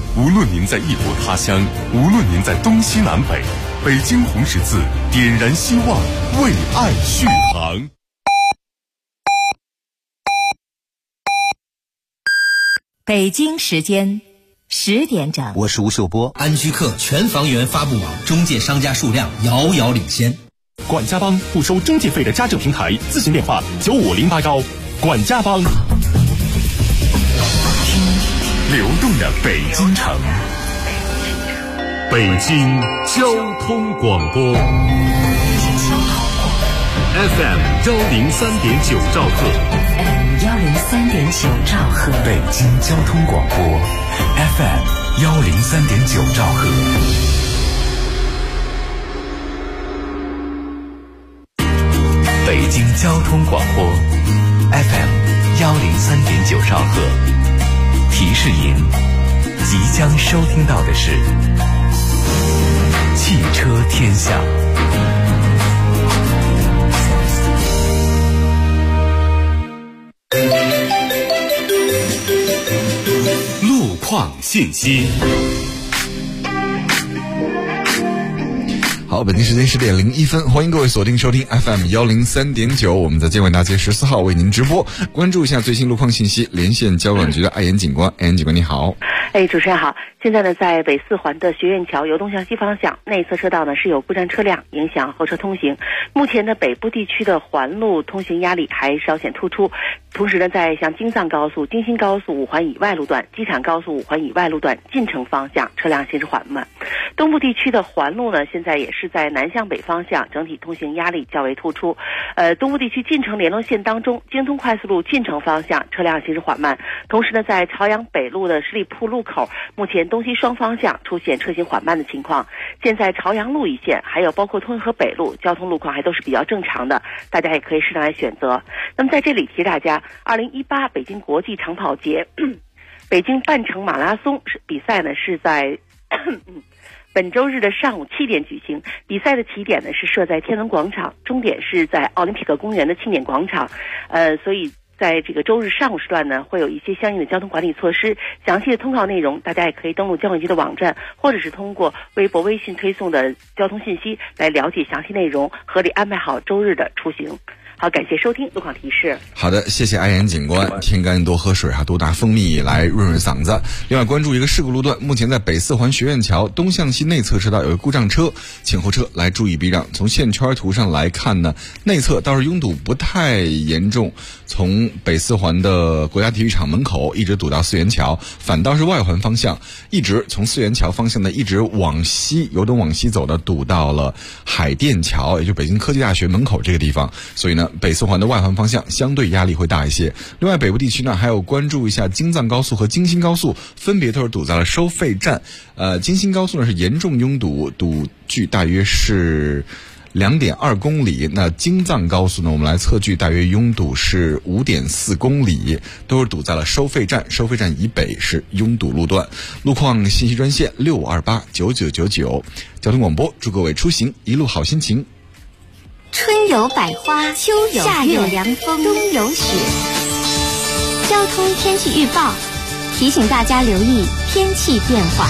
无论您在异国他乡，无论您在东西南北，北京红十字点燃希望，为爱续航。 北京时间10点整， 我是吴秀波。 安居客全房源发布网，中介商家数量遥遥领先。 管家帮不收中介费的家政平台，咨询电话95081。管家帮。 流动的北京城，北京交通广播 FM 103.9兆赫 103.9兆赫， 北京交通广播 FM 103.9兆赫。北京交通广播 FM 103.9兆赫。提示您，即将收听到的是汽车天下。 路况信息。 好，北京时间10点01分，欢迎各位锁定收听 FM 103.9，我们在建外大街14号为您直播。关注一下最新路况信息，连线交管局的艾岩警官。艾岩警官你好。 主持人好。现在呢，在北四环的学院桥由东向西方向内侧车道呢是有故障车辆影响后车通行。目前呢，北部地区的环路通行压力还稍显突出。同时呢，在像京藏高速、京新高速5环以外路段、机场高速5环以外路段进城方向车辆行驶缓慢。东部地区的环路呢，现在也是在南向北方向整体通行压力较为突出。东部地区进城联络线当中，京通快速路进城方向车辆行驶缓慢。同时呢，在朝阳北路的十里铺路口，目前东西双方向出现车行缓慢的情况。现在朝阳路一线，还有包括通河北路，交通路况还都是比较正常的，大家也可以适当来选择。那么在这里提大家，2018北京国际长跑节北京半程马拉松比赛呢是在本周日的上午7点举行，比赛的起点呢是设在天安门广场，终点是在奥林匹克公园的庆典广场。所以在这个周日上午时段呢，会有一些相应的交通管理措施。详细的通告内容，大家也可以登录交管局的网站，或者是通过微博、微信推送的交通信息来了解详细内容，合理安排好周日的出行。好，感谢收听路况提示。 好的，谢谢艾岩警官。天干多喝水多打蜂蜜来润润嗓子。另外关注一个事故路段，目前在北四环学院桥东向西内侧车道有个故障车，请后车来注意避让。从线圈图上来看呢，内侧倒是拥堵不太严重，从北四环的国家体育场门口一直堵到四元桥，反倒是外环方向一直从四元桥方向呢一直往西，由东往西走的堵到了海淀桥，也就是北京科技大学门口这个地方。所以呢，北四环的外环方向相对压力会大一些。另外北部地区呢，还有关注一下京藏高速和京新高速，分别都是堵在了收费站。京新高速呢是严重拥堵，堵距大约是2.2公里。那京藏高速呢，我们来测距大约拥堵是5.4公里，都是堵在了收费站。收费站以北是拥堵路段。路况信息专线65289999。交通广播，祝各位出行一路好心情。 春有百花，秋有夏有凉风，冬有雪。交通天气预报提醒大家留意天气变化。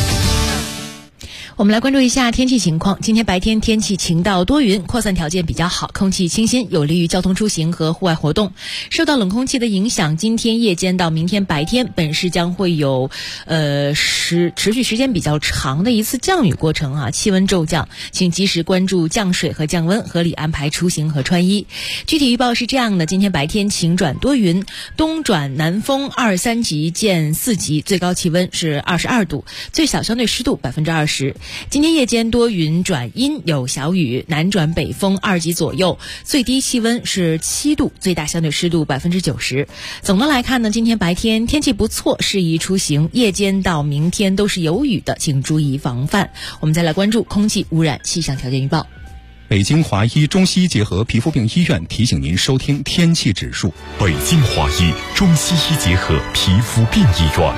我们来关注一下天气情况。今天白天天气晴到多云，扩散条件比较好，空气清新，有利于交通出行和户外活动。受到冷空气的影响，今天夜间到明天白天，本市将会有持续时间比较长的一次降雨过程气温骤降，请及时关注降水和降温，合理安排出行和穿衣。具体预报是这样的：今天白天晴转多云，东转南风2、3级见4级，最高气温是22度，最小相对湿度20%。今天夜间多云转阴，有小雨，南转北风2级左右，最低气温是7度，最大相对湿度90%。总的来看呢，今天白天天气不错，适宜出行，夜间到明天都是有雨的，请注意防范。我们再来关注空气污染气象条件预报。 北京华医中西医结合皮肤病医院提醒您收听天气指数。 北京华医中西医结合皮肤病医院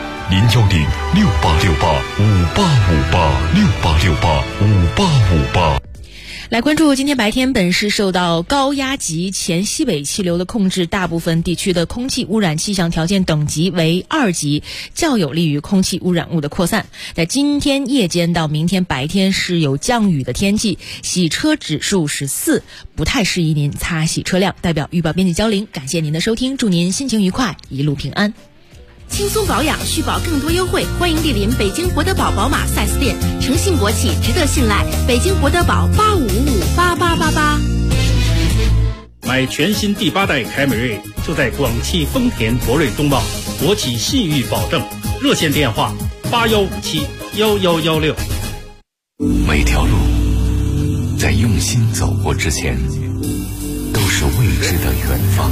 ，01068685858，68685858。 来关注今天白天，本市受到高压级前西北气流的控制，大部分地区的空气污染气象条件等级为2级，较有利于空气污染物的扩散。在今天夜间到明天白天是有降雨的天气，洗车指数是4，不太适宜您擦洗车辆。代表预报编辑焦玲，感谢您的收听，祝您心情愉快，一路平安。 轻松保养，续保更多优惠，欢迎莅临北京博德堡宝马 4S 店，诚信国企，值得信赖。北京博德堡85558888。 买全新第8代凯美瑞，就在广汽丰田博瑞东茂，国企信誉保证。热线电话81571116。 每条路在用心走过之前，都是未知的远方。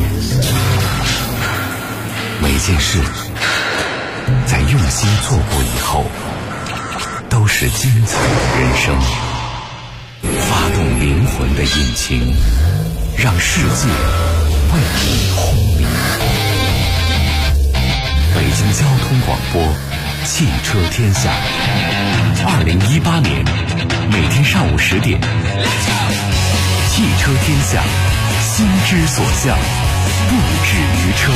每件事在用心做过以后，都是精彩的人生。发动灵魂的引擎，让世界为你轰鸣。北京交通广播，汽车天下。2018年每天上午10点，汽车天下，心之所向，不止于车。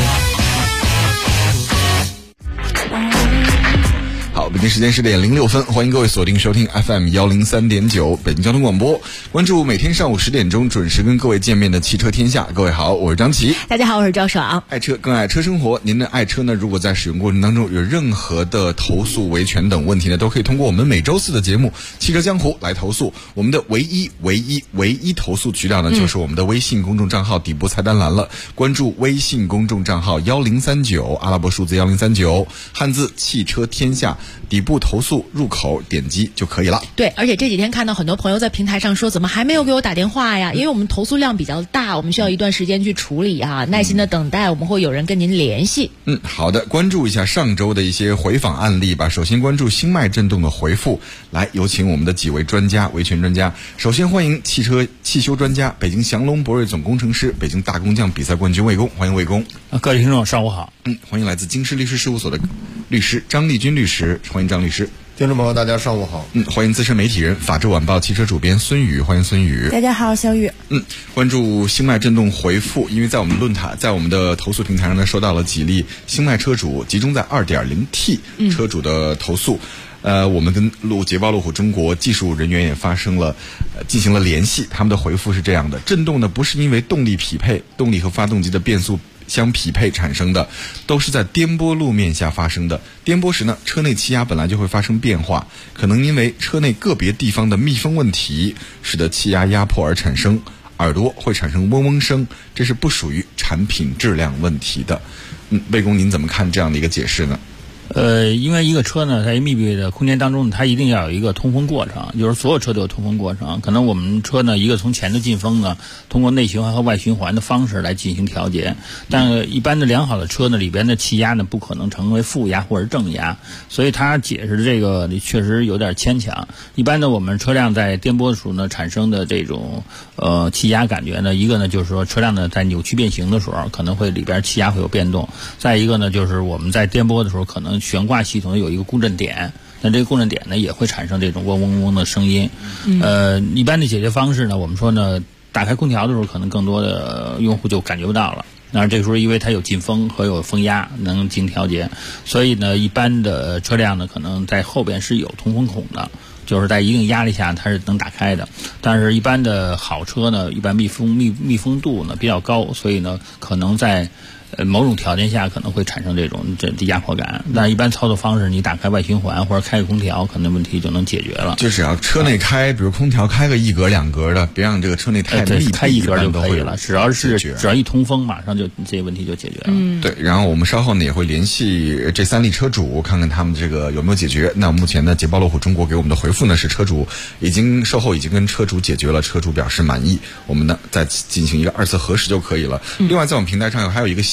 好，北京时间10点06分，欢迎各位锁定收听 FM 103.9北京交通广播，关注每天上午10点钟准时跟各位见面的汽车天下。各位好，我是张琪。 大家好，我是赵爽。 爱车更爱车生活，您的爱车呢，如果在使用过程当中有任何的投诉、维权等问题呢，都可以通过我们每周4的节目汽车江湖来投诉。我们的唯一投诉渠道呢，就是我们的微信公众账号底部菜单栏了。关注微信公众账号1039，阿拉伯数字1039，汉字汽车天下，底部投诉入口点击就可以了。 对，而且这几天看到很多朋友在平台上说，怎么还没有给我打电话呀？因为我们投诉量比较大，我们需要一段时间去处理啊，耐心的等待，我们会有人跟您联系。 好的，关注一下上周的一些回访案例吧。首先关注星脉震动的回复，来有请我们的几位专家，维权专家。首先欢迎汽修专家，北京祥龙博瑞总工程师，北京大工匠比赛冠军魏工，欢迎魏工。 各位听众上午好。 欢迎来自京师律师事务所的律师张立军律师，欢迎张律师。 听众朋友大家上午好。 欢迎资深媒体人法制晚报汽车主编孙宇，欢迎孙宇。 大家好，小宇。 关注星脉震动回复，因为在我们论坛，在我们的投诉平台上呢，收到了几例星脉车主集中在 2.0T 车主的投诉。我们跟捷豹路虎中国技术人员也进行了联系，他们的回复是这样的：震动呢不是因为动力和发动机的变速相匹配产生的，都是在颠簸路面下发生的。颠簸时呢，车内气压本来就会发生变化，可能因为车内个别地方的密封问题，使得气压压迫而产生，耳朵会产生嗡嗡声，这是不属于产品质量问题的。魏工，您怎么看这样的一个解释呢？ 因为一个车呢，在密闭的空间当中，它一定要有一个通风过程，就是所有车都有通风过程。可能我们车呢，一个从前头进风呢，通过内循环和外循环的方式来进行调节。但一般的良好的车呢，里边的气压呢，不可能成为负压或者正压，所以它解释的这个确实有点牵强。一般的我们车辆在颠簸的时候呢，产生的这种气压感觉呢，一个呢就是说车辆呢在扭曲变形的时候，可能会里边气压会有变动；再一个呢就是我们在颠簸的时候可能悬挂系统有一个共振点，那这个共振点呢也会产生这种嗡嗡嗡的声音。一般的解决方式呢，我们说呢，打开空调的时候可能更多的用户就感觉不到了。那这个时候因为它有进风和有风压能进行调节，所以呢一般的车辆呢可能在后边是有通风孔的，就是在一定压力下它是能打开的。但是一般的好车呢，一般密封度呢比较高，所以呢可能在某种条件下可能会产生这压迫感，但一般操作方式，你打开外循环或者开个空调，可能问题就能解决了。 就只要车内开，比如空调开个1格2格的，别让这个车内太密闭， 开1格就可以了。只要一通风，马上就这些问题就解决了。 对，然后我们稍后呢也会联系这3例车主，看看他们这个有没有解决。那目前呢，捷豹路虎中国给我们的回复呢是车主售后已经跟车主解决了，车主表示满意，我们呢再进行一个2次核实就可以了。另外，在我们平台上还有一个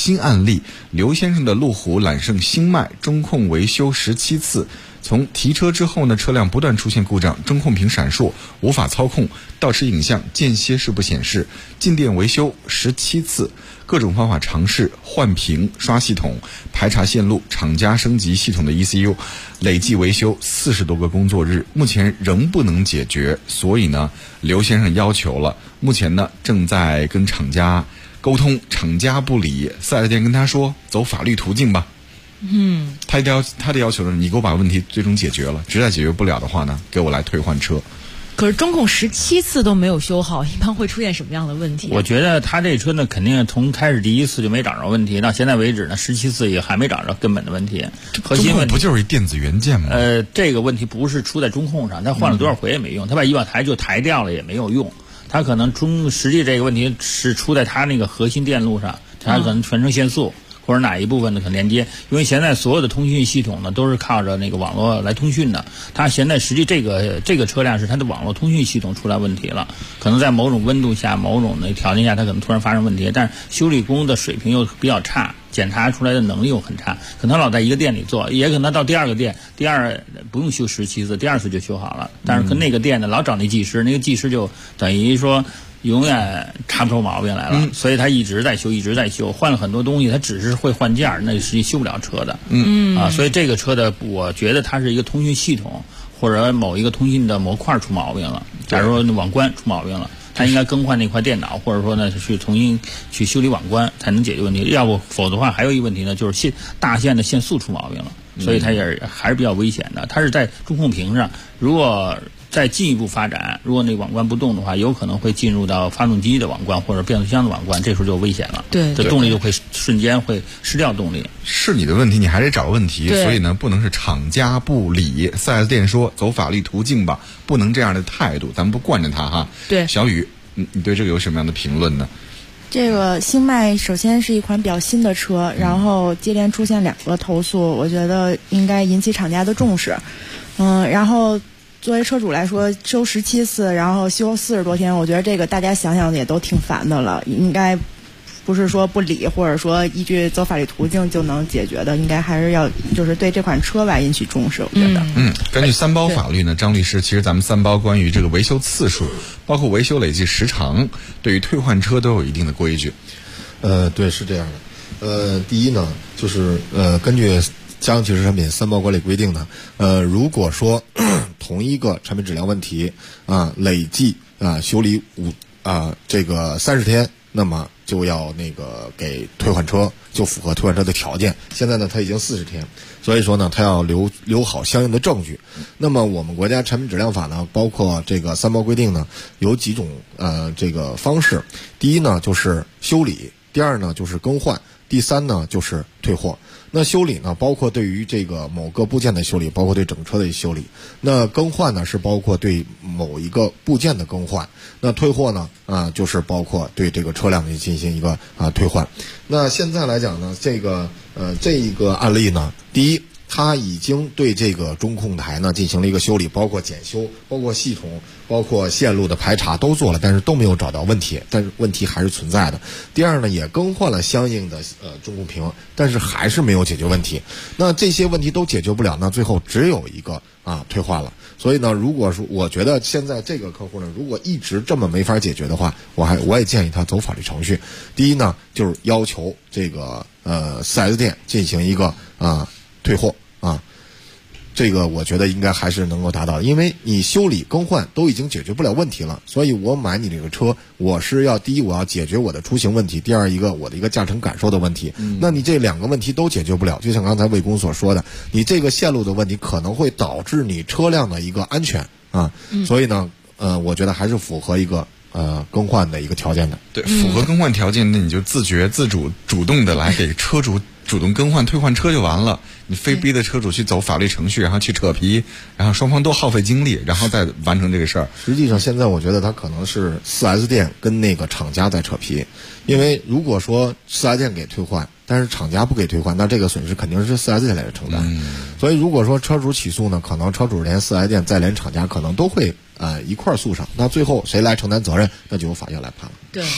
新案例，刘先生的路虎揽胜星脉中控维修17次。从提车之后呢，车辆不断出现故障，中控屏闪烁，无法操控，倒车影像间歇式不显示，进店维修17次，各种方法尝试换屏、刷系统、排查线路、厂家升级系统的 ECU， 累计维修40多个工作日，目前仍不能解决，所以呢，刘先生要求了，目前呢正在跟厂家沟通，厂家不理，4S店跟他说走法律途径吧。他的要求是你给我把问题最终解决了，实在解决不了的话呢，给我来退换车。 可是中控17次都没有修好，一般会出现什么样的问题？ 我觉得他这车呢，肯定从开始第一次就没找着问题，到现在为止呢，17次也还没找着根本的问题。核心问题不就是一电子元件吗？ 这个问题不是出在中控上，他换了多少回也没用，他把仪表台就抬掉了也没有用，他可能实际这个问题是出在他那个核心电路上，他可能传承线速。或者哪一部分的可连接，因为现在所有的通讯系统呢都是靠着那个网络来通讯的。它现在实际这个车辆是它的网络通讯系统出来问题了，可能在某种温度下、某种的条件下，它可能突然发生问题，但是修理工的水平又比较差，检查出来的能力又很差，可能老在一个店里做，也可能到第二个店，不用修17次，第2次就修好了。但是跟那个店呢，老找那技师，那个技师就等于说永远查不出毛病来了，所以他一直在修，换了很多东西，他只是会换件，那实际修不了车的。所以这个车的，我觉得它是一个通讯系统或者某一个通讯的模块出毛病了。假如说网关出毛病了，他应该更换那块电脑，或者说呢去重新去修理网关才能解决问题。要不否则的话，还有一个问题呢，就是大线的线速出毛病了，所以它也还是比较危险的。它是在中控屏上，如果再进一步发展，如果那网关不动的话，有可能会进入到发动机的网关或者变速箱的网关，这时候就危险了。 对， 这动力就会瞬间会失掉动力。 是你的问题，你还得找问题，所以呢，不能是厂家不理，4S店说走法律途径吧，不能这样的态度，咱们不惯着他哈。 对， 小雨，你对这个有什么样的评论呢？ 这个星脉首先是一款比较新的车，然后接连出现2个投诉，我觉得应该引起厂家的重视。然后作为车主来说，修17次，然后修40多天，我觉得这个大家想想也都挺烦的了，应该不是说不理或者说依据走法律途径就能解决的，应该还是要就是对这款车吧引起重视，我觉得。 根据3包法律呢，张律师，其实咱们3包关于这个维修次数，包括维修累计时长，对于退换车都有一定的规矩。 对，是这样的。第一呢，就是根据家用汽车产品3包管理规定呢，如果说同一个产品质量问题累计修理这个30天，那么就要那个给退换车，就符合退换车的条件。现在呢，它已经40天，所以说呢，它要留好相应的证据。那么我们国家产品质量法呢，包括这个3包规定呢，有几种这个方式。第一呢，就是修理；第二呢，就是更换；第三呢，就是退货。那修理呢，包括对于这个某个部件的修理，包括对整车的修理。那更换呢，是包括对某一个部件的更换。那退货呢，就是包括对这个车辆进行一个退换。那现在来讲呢，这一个案例呢，第一，它已经对这个中控台呢进行了一个修理，包括检修，包括系统，包括线路的排查都做了，但是都没有找到问题，但是问题还是存在的。第二呢，也更换了相应的中控屏，但是还是没有解决问题。那这些问题都解决不了，那最后只有一个退换了。所以呢，如果说我觉得现在这个客户呢，如果一直这么没法解决的话，我也建议他走法律程序。第一呢，就是要求这个4S店进行一个退货这个我觉得应该还是能够达到的，因为你修理更换都已经解决不了问题了，所以我买你这个车，我是要第一我要解决我的出行问题，第二一个我的一个驾乘感受的问题。那你这2个问题都解决不了，就像刚才魏工所说的，你这个线路的问题可能会导致你车辆的一个安全所以呢我觉得还是符合一个更换的一个条件的。 对，符合更换条件，那你就自觉自主主动的来给车主主动更换退换车就完了，你非逼着车主去走法律程序，然后去扯皮，然后双方都耗费精力，然后再完成这个事儿。 实际上现在我觉得他可能是 4S 店跟那个厂家在扯皮，因为如果说 4S 店给退换，但是厂家不给退换，那这个损失肯定是 4S 店来承担。所以如果说车主起诉呢，可能车主连 4S 店再连厂家可能都会一块诉上，那最后谁来承担责任，那就由法院来判了。 对， 好，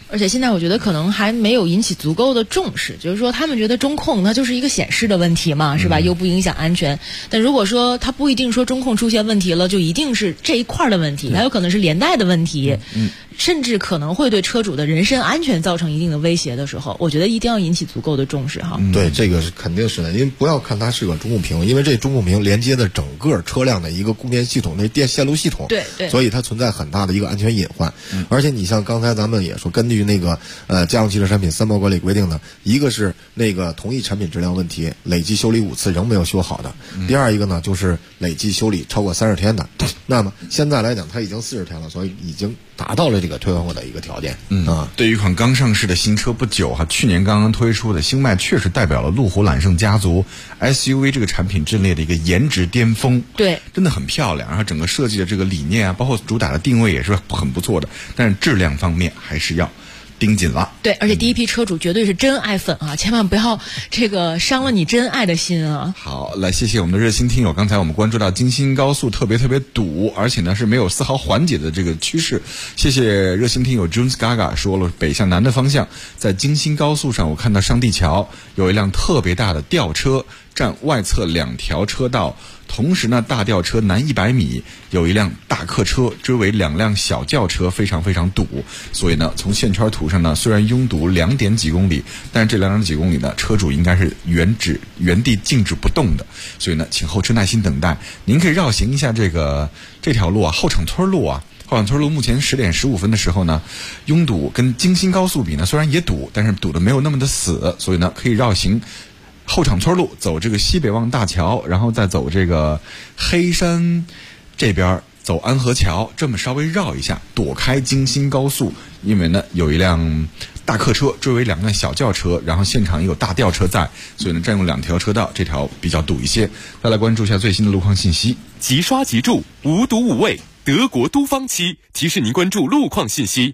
而且现在我觉得可能还没有引起足够的重视，就是说他们觉得中控它就是一个显示的问题嘛，是吧？又不影响安全。但如果说它不一定说中控出现问题了，就一定是这一块的问题，它有可能是连带的问题，甚至可能会对车主的人身安全造成一定的威胁的时候，我觉得一定要引起足够的重视哈。 对，这个是肯定是的，因为不要看它是个中控屏，因为这中控屏连接的整个车辆的一个供电系统，那电线路系统， 对， 所以它存在很大的一个安全隐患。而且你像刚才咱们也说，根据那个家用汽车产品三包管理规定的，一个是那个同一产品质量问题累计修理5次仍没有修好的，第二一个呢就是累计修理超过30天的。那么现在来讲，它已经40天了，所以已经达到了这个退换货的一个条件。 对于一款刚上市的新车不久去年刚刚推出的星脉，确实代表了路虎揽胜家族 SUV 这个产品阵列的一个颜值巅峰。 对， 真的很漂亮，然后整个设计的这个理念啊，包括主打的定位也是很不错的，但是质量方面还是要盯紧了。 对，而且第一批车主绝对是真爱粉啊，千万不要这个伤了你真爱的心啊。 好，来谢谢我们的热心听友。刚才我们关注到京新高速特别堵，而且呢是没有丝毫缓解的这个趋势。谢谢热心听友 Jones Gaga 说了，北向南的方向，在京新高速上，我看到上地桥有一辆特别大的吊车，占外侧2条车道。同时呢，大吊车南100米有一辆大客车，追尾2辆小轿车，非常堵。所以呢，从线圈图上呢，虽然拥堵2点几公里，但是这2点几公里呢，车主应该是原地静止不动的。所以呢，请后车耐心等待。您可以绕行一下这条路啊，后场村路啊。后场村路目前10点15分的时候呢，拥堵跟京新高速比呢，虽然也堵，但是堵得没有那么的死，所以呢，可以绕行后场村路，走这个西北望大桥，然后再走这个黑山这边，走安河桥，这么稍微绕一下，躲开京新高速。因为呢有一辆大客车追尾2辆小轿车，然后现场也有大吊车在，所以呢占用2条车道，这条比较堵一些。再来关注一下最新的路况信息。 即刷即住，无毒无味，德国都芳漆提示您关注路况信息。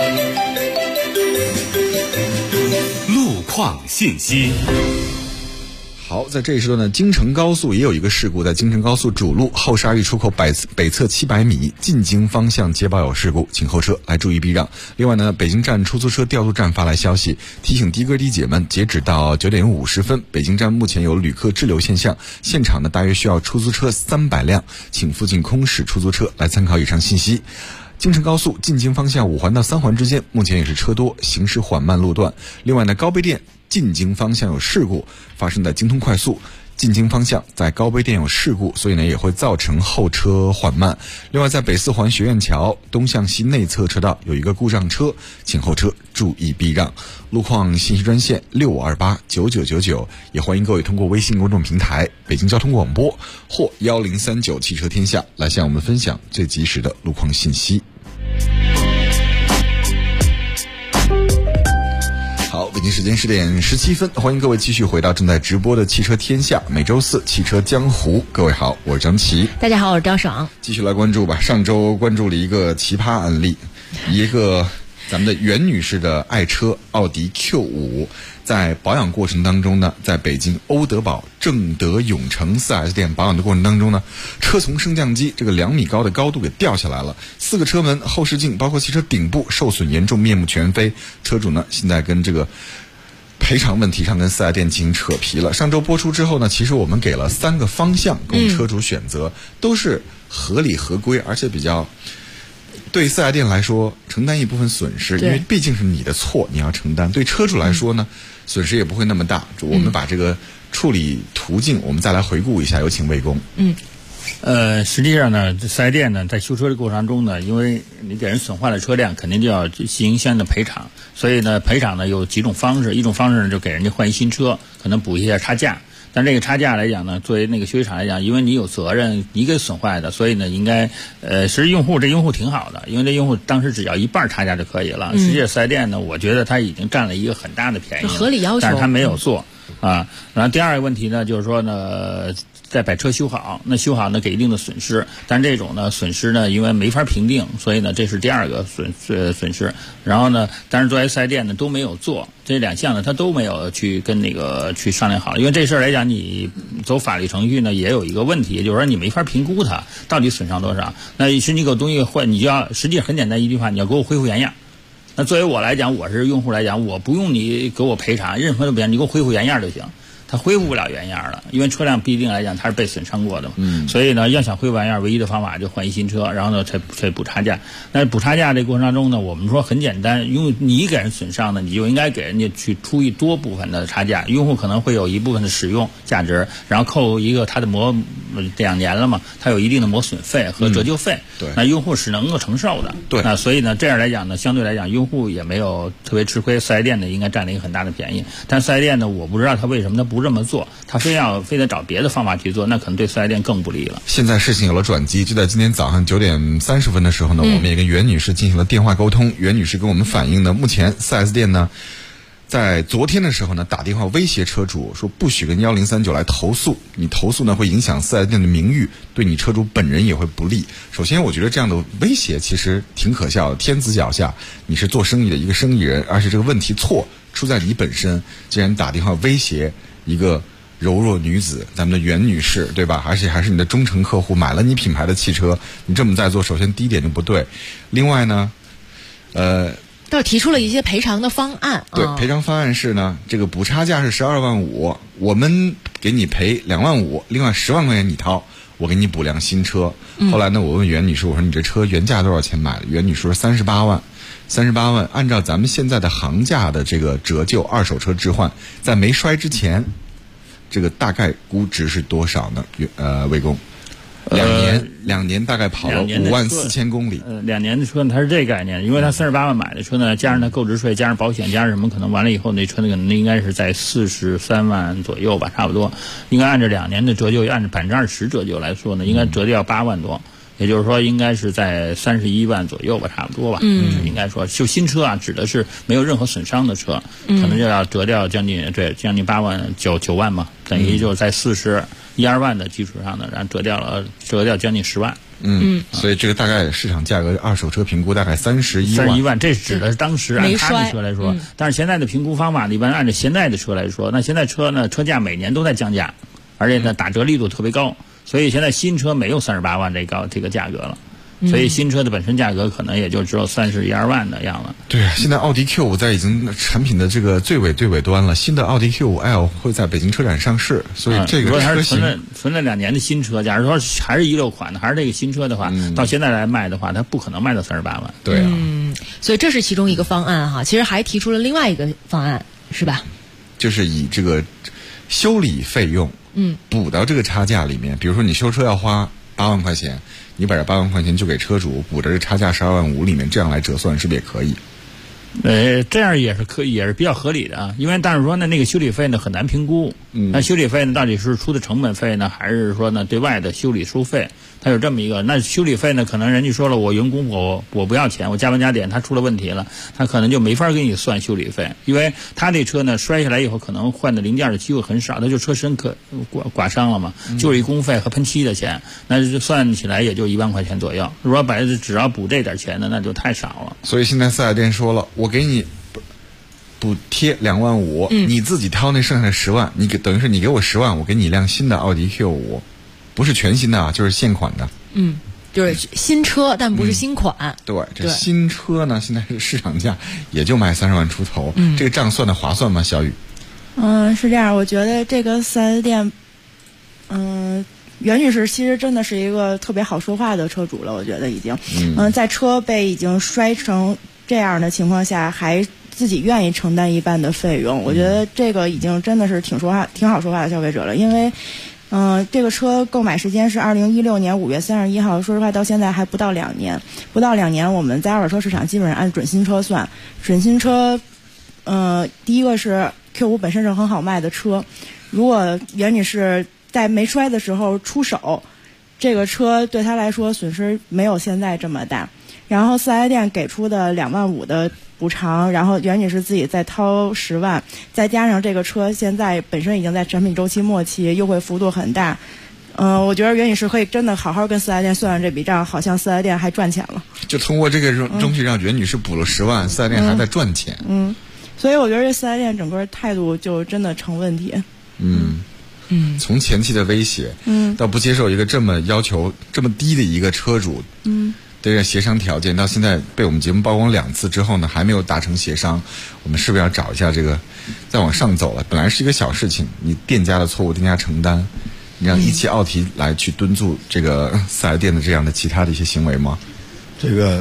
路况信息。 好，在这一时段呢，京承高速也有一个事故，在京承高速主路后沙峪出口北侧700米进京方向接报有事故，请后车来注意避让。另外呢，北京站出租车调度站发来消息，提醒的哥的姐们，截止到9点50分，北京站目前有旅客滞留现象，现场呢大约需要出租车300辆，请附近空驶出租车来参考以上信息。京承高速进京方向5环到3环之间，目前也是车多，行驶缓慢路段。另外呢，高碑店进京方向有事故发生在京通快速进京方向，在高碑店有事故，所以呢也会造成后车缓慢。另外在北4环学院桥东向西内侧车道有一个故障车，请后车注意避让。路况信息专线65289999，也欢迎各位通过微信公众平台北京交通广播或1039汽车天下来向我们分享最及时的路况信息。好，北京时间10点17分，欢迎各位继续回到正在直播的汽车天下，每周4汽车江湖。各位好，我是张琪。 大家好，我是张爽。 继续来关注吧。上周关注了一个奇葩案例，一个咱们的袁女士的爱车奥迪 Q5， 在保养过程当中呢，在北京欧德宝正德永城 4S 店保养的过程当中呢，车从升降机这个2米高的高度给掉下来了，4个车门、后视镜包括汽车顶部受损严重，面目全非。车主呢现在跟这个赔偿问题上跟4S店进行扯皮了。上周播出之后呢，其实我们给了3个方向供车主选择，都是合理合规，而且比较对4S店来说承担一部分损失，因为毕竟是你的错，你要承担。对车主来说呢，损失也不会那么大。我们把这个处理途径我们再来回顾一下，有请魏工。 实际上呢，这4S店呢在修车的过程中呢，因为你给人损坏了车辆，肯定就要进行相应的赔偿。所以呢，赔偿呢有几种方式，一种方式呢就给人家换一新车，可能补一下差价。但这个差价来讲呢，作为那个修理厂来讲，因为你有责任，你给损坏的，所以呢，应该实际用户挺好的，因为这用户当时只要1半差价就可以了。实际4S店呢，我觉得他已经占了一个很大的便宜了， 合理要求， 但是他没有做啊。然后第二个问题呢，就是说呢，再把车修好，那修好呢给一定的损失，但这种呢损失呢，因为没法评定，所以呢这是第二个损失。然后呢，但是作为4S店呢都没有做这2项呢，他都没有去跟那个去商量好，因为这事儿来讲，你走法律程序呢也有一个问题，就是说你没法评估它到底损伤多少。那是你给我东西换，你就要实际很简单一句话，你要给我恢复原样。 那作为我来讲，我是用户来讲，我不用你给我赔偿，任何都不行，你给我恢复原样就行。它恢复不了原样了，因为车辆必定来讲它是被损伤过的嘛。所以呢，要想恢复原样，唯一的方法就换一新车，然后呢才补差价。但是补差价这过程当中呢，我们说很简单，因为你给人损伤呢，你就应该给人家去出一多部分的差价。用户可能会有一部分的使用价值，然后扣一个它的2年了嘛，它有一定的磨损费和折旧费。 对， 那用户是能够承受的。 对， 那所以呢，这样来讲呢，相对来讲，用户也没有特别吃亏，4S店呢应该占了一个很大的便宜。但4S店呢，我不知道他为什么他不这么做，他非得找别的方法去做，那可能对4S店更不利了。 现在事情有了转机，就在今天早上9点30分的时候呢，我们也跟袁女士进行了电话沟通。袁女士跟我们反映呢，目前 4S 店呢，在昨天的时候呢，打电话威胁车主说不许跟1039来投诉，你投诉呢会影响 4S 店的名誉，对你车主本人也会不利。首先我觉得这样的威胁其实挺可笑的，天子脚下，你是做生意的一个生意人，而且这个问题错出在你本身，既然打电话威胁一个柔弱女子，咱们的袁女士，对吧？而且还是你的忠诚客户，买了你品牌的汽车，你这么在做，首先第一点就不对。另外呢， 倒提出了一些赔偿的方案。 对，赔偿方案是呢，这个补差价是12.5万，我们给你赔2.5万，另外10万块钱你掏，我给你补辆新车。后来呢，我问袁女士，我说你这车原价多少钱买的？袁女士说38万。38万，按照咱们现在的行价的这个折旧二手车置换，在没摔之前，这个大概估值是多少呢？魏工，2年大概跑了54000公里。 2年的车呢，它是这概念，因为它38万买的车呢，加上它购置税，加上保险，加上什么，可能完了以后那车呢，可能应该是在43万左右吧，差不多。应该按照2年的折旧，按照20%折旧来说呢，应该折掉8万多。也就是说，应该是在31万左右吧，差不多吧。应该说，就新车啊，指的是没有任何损伤的车，可能就要折掉将近8万9万嘛，等于就在41、2万的基础上呢，然后折掉将近10万。 所以这个大概市场价格二手车评估大概31万， 这指的是当时按他的车来说，但是现在的评估方法一般按照现在的车来说，那现在车呢，车价每年都在降价，而且呢打折力度特别高。所以现在新车没有38万这个价格了，所以新车的本身价格可能也就只有31、2万的样子。 对啊，现在奥迪 Q5 在已经产品的这个最尾端了，新的奥迪 Q5L 会在北京车展上市，所以这个如果它是存了2年的新车，假如说还是16款的，还是这个新车的话，到现在来卖的话，它不可能卖到38万。 对啊， 所以这是其中一个方案哈。其实还提出了另外一个方案，是吧？ 就是以这个修理费用。补到这个差价里面，比如说你修车要花8万块钱，你把这8万块钱就给车主补到这差价12.5万里面，这样来折算是不是也可以？ 这样也是可以，也是比较合理的啊。因为但是说呢，那个修理费呢很难评估。那修理费呢到底是出的成本费呢，还是说呢对外的修理收费？它有这么一个。那修理费呢，可能人家说了，我员工我不要钱，我加班加点，他出了问题了，他可能就没法给你算修理费，因为他这车呢摔下来以后，可能换的零件的机会很少，他就车身刮伤了嘛，就是一工费和喷漆的钱，那就算起来也就1万块钱左右。如果只要补这点钱呢，那就太少了。 所以现在4S店说了，我给你补贴2.5万，你自己掏那剩下的10万，等于是你给我10万，我给你一辆新的奥迪 Q5，不是全新的啊，就是现款的。 就是新车，但不是新款。 对，这新车呢，现在是市场价也就卖30万出头。这个账算的划算吗，小雨？ 是这样，我觉得这个4S店，袁女士其实真的是一个特别好说话的车主了，我觉得已经，在车被已经摔成这样的情况下，还自己愿意承担一半的费用，我觉得这个已经真的是挺好说话的消费者了，因为。这个车购买时间是2016年5月31号，说实话到现在还不到2年，我们在二手车市场基本上按准新车算，准新车，第一个是 Q5 本身是很好卖的车，如果袁女士在没摔的时候出手，这个车对她来说损失没有现在这么大，然后4S店给出的2.5万的补偿，然后袁女士自己再掏10万，再加上这个车现在本身已经在产品周期末期，优惠幅度很大。我觉得袁女士可以真的好好跟4S店算算这笔账，好像4S店还赚钱了。 就通过这个东西让袁女士补了10万，4S店还在赚钱。 所以我觉得这4S店整个态度就真的成问题。 从前期的威胁，到不接受一个这么要求这么低的一个车主， 这个协商条件到现在被我们节目曝光2次之后呢，还没有达成协商，我们是不是要找一下这个再往上走了？本来是一个小事情，你店家的错误店家承担，你让一汽奥迪来去敦促这个4S店的这样的其他的一些行为吗？ 这个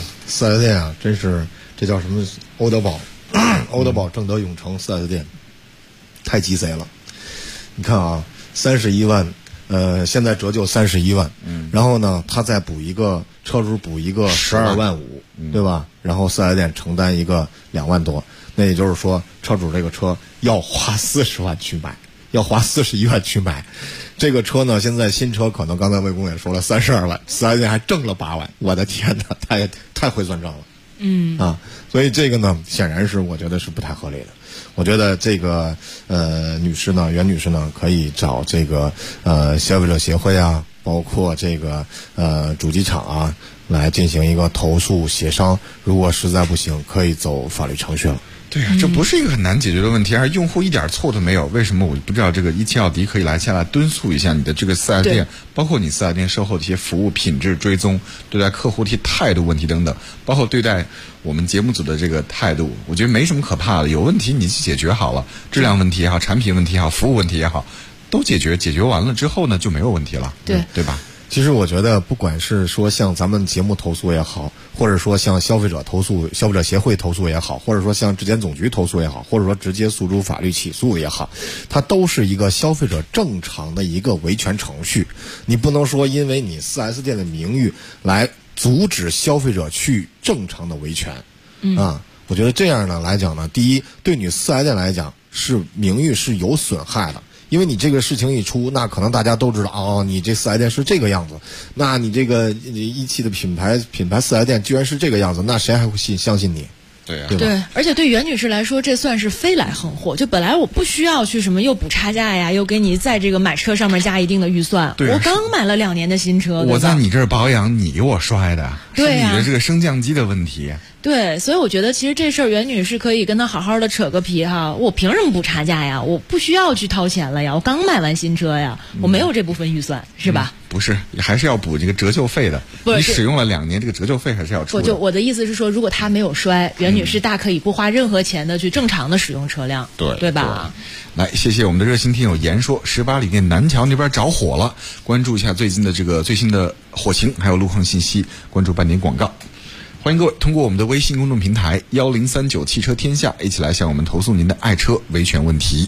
4S店啊，真是这叫什么欧德宝欧德宝正德永城4S店太鸡贼了。你看啊，31万现在折旧31万，然后呢他再补一个车主补一个12万5，对吧？然后4S店承担一个2万多，那也就是说车主这个车要花40万去买，要花41万去买。这个车呢，现在新车可能刚才魏工也说了32万，4S店还挣了8万，我的天哪，他也太会算账了。所以这个呢，显然是我觉得是不太合理的。我觉得这个女士呢，袁女士呢，可以找这个消费者协会啊，包括这个主机厂啊，来进行一个投诉协商。如果实在不行，可以走法律程序了。 对啊，这不是一个很难解决的问题，而用户一点错都没有。为什么我不知道这个一汽奥迪可以下来敦促一下你的这个4S店，包括你4S店售后的一些服务品质追踪，对待客户的态度问题等等，包括对待我们节目组的这个态度，我觉得没什么可怕的。有问题你去解决好了，质量问题也好，产品问题也好，服务问题也好，都解决完了之后呢，就没有问题了，对吧？ 其实我觉得，不管是说像咱们节目投诉也好，或者说像消费者投诉、消费者协会投诉也好，或者说像质检总局投诉也好，或者说直接诉诸法律起诉也好，它都是一个消费者正常的一个维权程序。你不能说因为你4S店的名誉来阻止消费者去正常的维权。我觉得这样呢来讲呢，第一，对你4S店来讲是名誉是有损害的。因为你这个事情一出，那可能大家都知道你这4S店是这个样子，那你这个一汽的品牌4S店居然是这个样子，那谁还会相信你？ 对啊， 对，而且对袁女士来说，这算是飞来横祸。就本来我不需要去什么又补差价呀，又给你在这个买车上面加一定的预算。我刚买了2年的新车， 我在你这儿保养，你给我摔的， 对啊， 是你的这个升降机的问题。 对，所以我觉得其实这事儿袁女士可以跟他好好的扯个皮哈。我凭什么补差价呀？我不需要去掏钱了呀，我刚买完新车呀，我没有这部分预算，是吧？ 不是，还是要补这个折旧费的。你使用了2年，这个折旧费还是要出的。 我的意思是说，如果他没有摔，袁女士大可以不花任何钱的去正常的使用车辆，对吧？ 来，谢谢我们的热心听友言说，18里店南桥那边着火了，关注一下最新的火情，还有路况信息，关注半点广告。欢迎各位通过我们的微信公众平台1039汽车天下一起来向我们投诉您的爱车维权问题。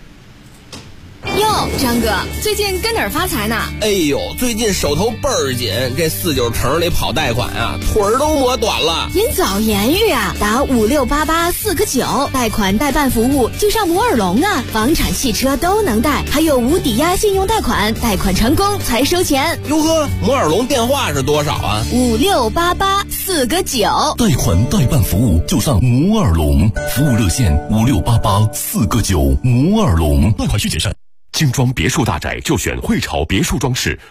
哟，张哥，最近跟哪儿发财呢？ 哎呦，最近手头倍儿紧，这49城里跑贷款啊，腿儿都磨短了。 您早言语啊，打5688-4个9，贷款代办服务就上摩尔龙啊，房产汽车都能贷，还有无抵押信用贷款，贷款成功才收钱。 哟呵，摩尔龙电话是多少啊 ？5688-4个9， 贷款代办服务就上摩尔龙，服务热线5688-4个9，摩尔龙，贷款需谨慎。 精装别墅大宅就选汇潮别墅装饰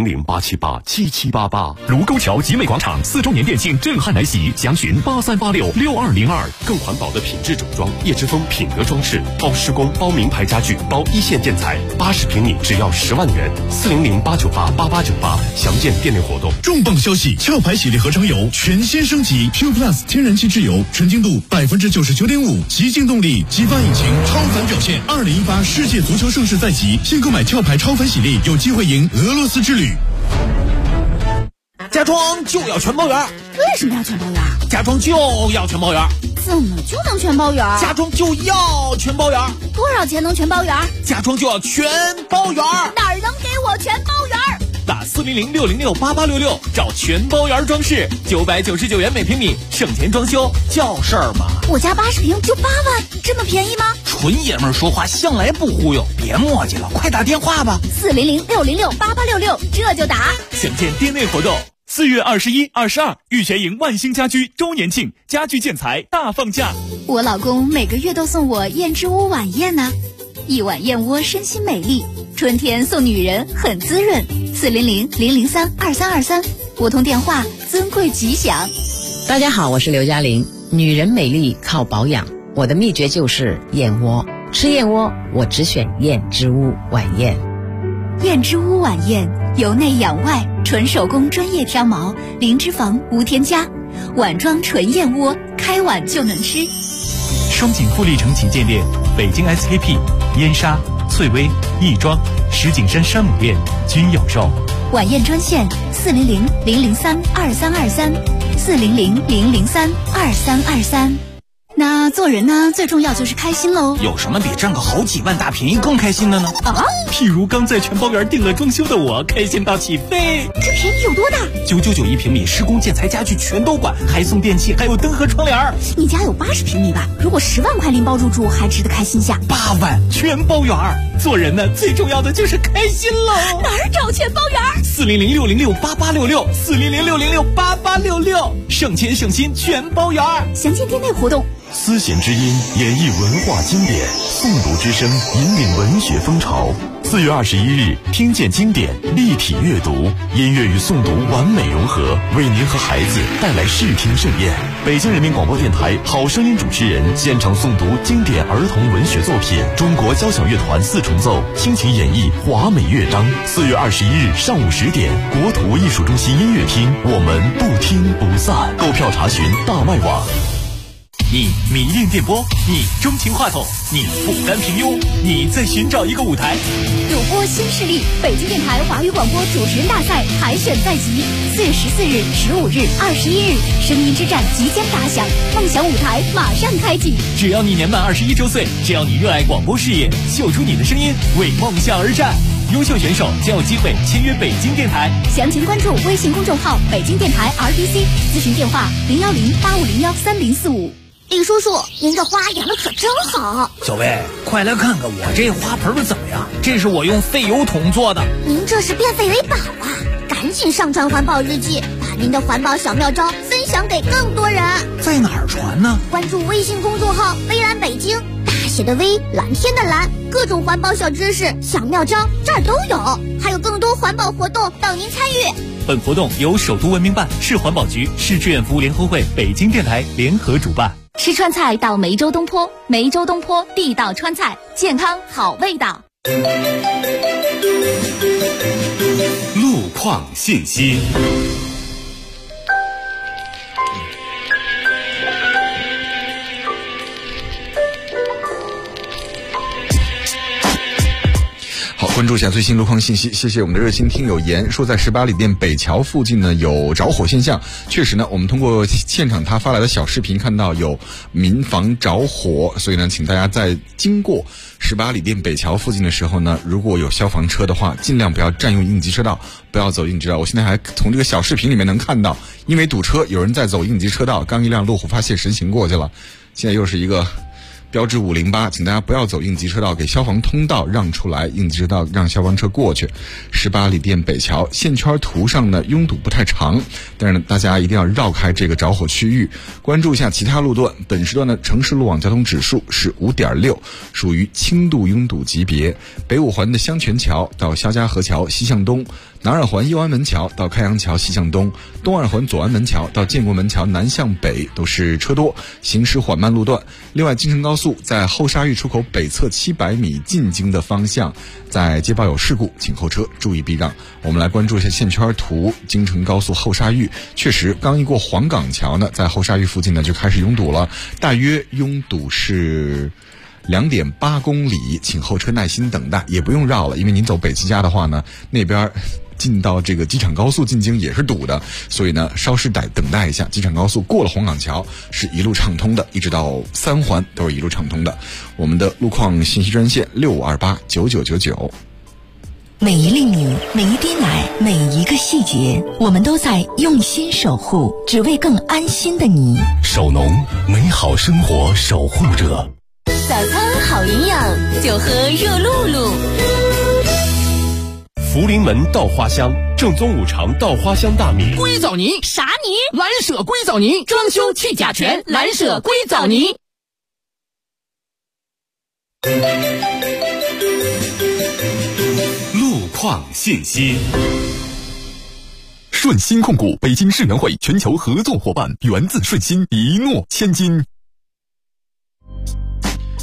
，400-878-7788。卢沟桥集美广场4周年店庆震撼来袭，详询83866202。更环保的品质整装，叶之峰品德装饰，包施工、包名牌家具、包一线建材，80平米只要10万元，400-898-8898。详见店内活动。 重磅消息！壳牌洗涤合成油全新升级 ，Q Plus 天然气质油，纯净度99.5%，极净动力，激发引擎，超凡表现。2018世界足球盛世在即。现购买壳牌超凡洗涤，有机会赢俄罗斯之旅。 家装就要全包圆。 为什么要全包圆？ 家装就要全包圆。 怎么就能全包圆？ 家装就要全包圆。 多少钱能全包圆？ 家装就要全包圆。 哪儿能给我全包圆？ 打400-606-8866，找全包圆装饰，999元每平米，省钱装修叫事儿嘛。 我家80平就8万，这么便宜吗？ 纯爷们儿说话向来不忽悠，别磨叽了，快打电话吧。 400-606-8866，这就打。 详见店内活动。4月21、22，玉泉营万兴家居周年庆，家具建材大放价。 我老公每个月都送我燕之屋晚宴呢，一碗燕窝身心美丽，春天送女人很滋润。400-003-2323，拨通电话，尊贵吉祥。 大家好，我是刘嘉玲。女人美丽靠保养，我的秘诀就是燕窝。吃燕窝，我只选燕之屋晚宴。 燕之屋晚宴， 由内养外，纯手工专业挑毛，零脂肪无添加，碗装纯燕窝，开碗就能吃。 双井富力城旗舰店、北京 SKP、燕莎、翠微、亦庄、石景山山姆店均有售。 晚宴专线400-003-2323，400-003-2323。那做人呢，最重要就是开心喽。 有什么比赚个好几万大便宜更开心的呢？譬如刚在全包园定了装修的我，开心到起飞。 这便宜有多大 ？999平米，施工建材家具全都管，还送电器，还有灯和窗帘。 你家有80平米吧？如果10万块拎包入住，还值得开心下。 8万全包园。做人呢，最重要的就是开心喽。 哪儿找全包园 ？400-606-8866，400-606-8866，省钱省心全包园。 详见店内活动。 丝弦之音演绎文化经典，诵读之声引领文学风潮。4月21日，听见经典，立体阅读，音乐与诵读完美融合，为您和孩子带来视听盛宴。北京人民广播电台好声音主持人现场诵读经典儿童文学作品，中国交响乐团4重奏倾情演绎华美乐章。4月21日上午10点，国土艺术中心音乐厅，我们不听不散。购票查询大麦网。 你迷恋电波，你钟情话筒，你不甘平庸，你在寻找一个舞台。 主播新势力，北京电台华语广播主持人大赛海选在即，4月14日、15日、21日，声音之战即将打响，梦想舞台马上开启。 只要你年满21周岁，只要你热爱广播事业，秀出你的声音，为梦想而战。优秀选手将有机会签约北京电台。 详情关注微信公众号北京电台 RDC， 咨询电话010-8501-3045。李叔叔，您的花养得可真好。 小薇，快来看看我这花盆怎么样？这是我用废油桶做的。 您这是变废为宝啊！赶紧上传环保日记，把您的环保小妙招分享给更多人。 在哪儿传呢？ 关注微信公众号微蓝北京，大写的微，蓝天的蓝，各种环保小知识、小妙招这儿都有，还有更多环保活动等您参与。 本活动由首都文明办、市环保局、市志愿服务联合会、北京电台联合主办。 吃川菜到梅州东坡，梅州东坡地道川菜，健康好味道。 路况信息。 关注一下最新路况信息，谢谢我们的热心听友言说，在18里店北桥附近呢有着火现象。确实呢，我们通过现场他发来的小视频看到有民房着火，所以呢，请大家在经过18里店北桥附近的时候呢，如果有消防车的话，尽量不要占用应急车道，不要走应急车道。我现在还从这个小视频里面能看到，因为堵车，有人在走应急车道，刚一辆路虎发现神行过去了，现在又是一个标志508，请大家不要走应急车道，给消防通道让出来，应急车道让消防车过去。18里店北桥线圈图上呢拥堵不太长，但是呢大家一定要绕开这个着火区域。关注一下其他路段，本时段的城市路网交通指数是5.6，属于轻度拥堵级别。北五环的香泉桥到肖家河桥西向东，南二环右安门桥到开阳桥西向东，东二环左安门桥到建国门桥南向北都是车多，行驶缓慢路段。另外，京承高速在后沙峪出口北侧700米进京的方向，在街道有事故，请后车注意避让。我们来关注一下线圈图，京承高速后沙峪确实刚一过黄岗桥呢，在后沙峪附近呢就开始拥堵了，大约拥堵是2.8公里，请后车耐心等待，也不用绕了，因为您走北七家的话呢，那边进到这个机场高速进京也是堵的，所以呢稍事等待一下。机场高速过了黄岗桥是一路畅通的，一直到3环都是一路畅通的。我们的路况信息专线65289999。 每一粒米，每一滴奶，每一个细节，我们都在用心守护，只为更安心的你。 守农，美好生活守护者。 早餐好营养，就喝热露露。 福临门稻花香，正宗五常稻花香大米。 硅藻泥啥泥？ 蓝舍硅藻泥，装修去甲醛，蓝舍硅藻泥。 路况信息。 顺鑫控股北京世园会全球合作伙伴，源自顺鑫，一诺千金。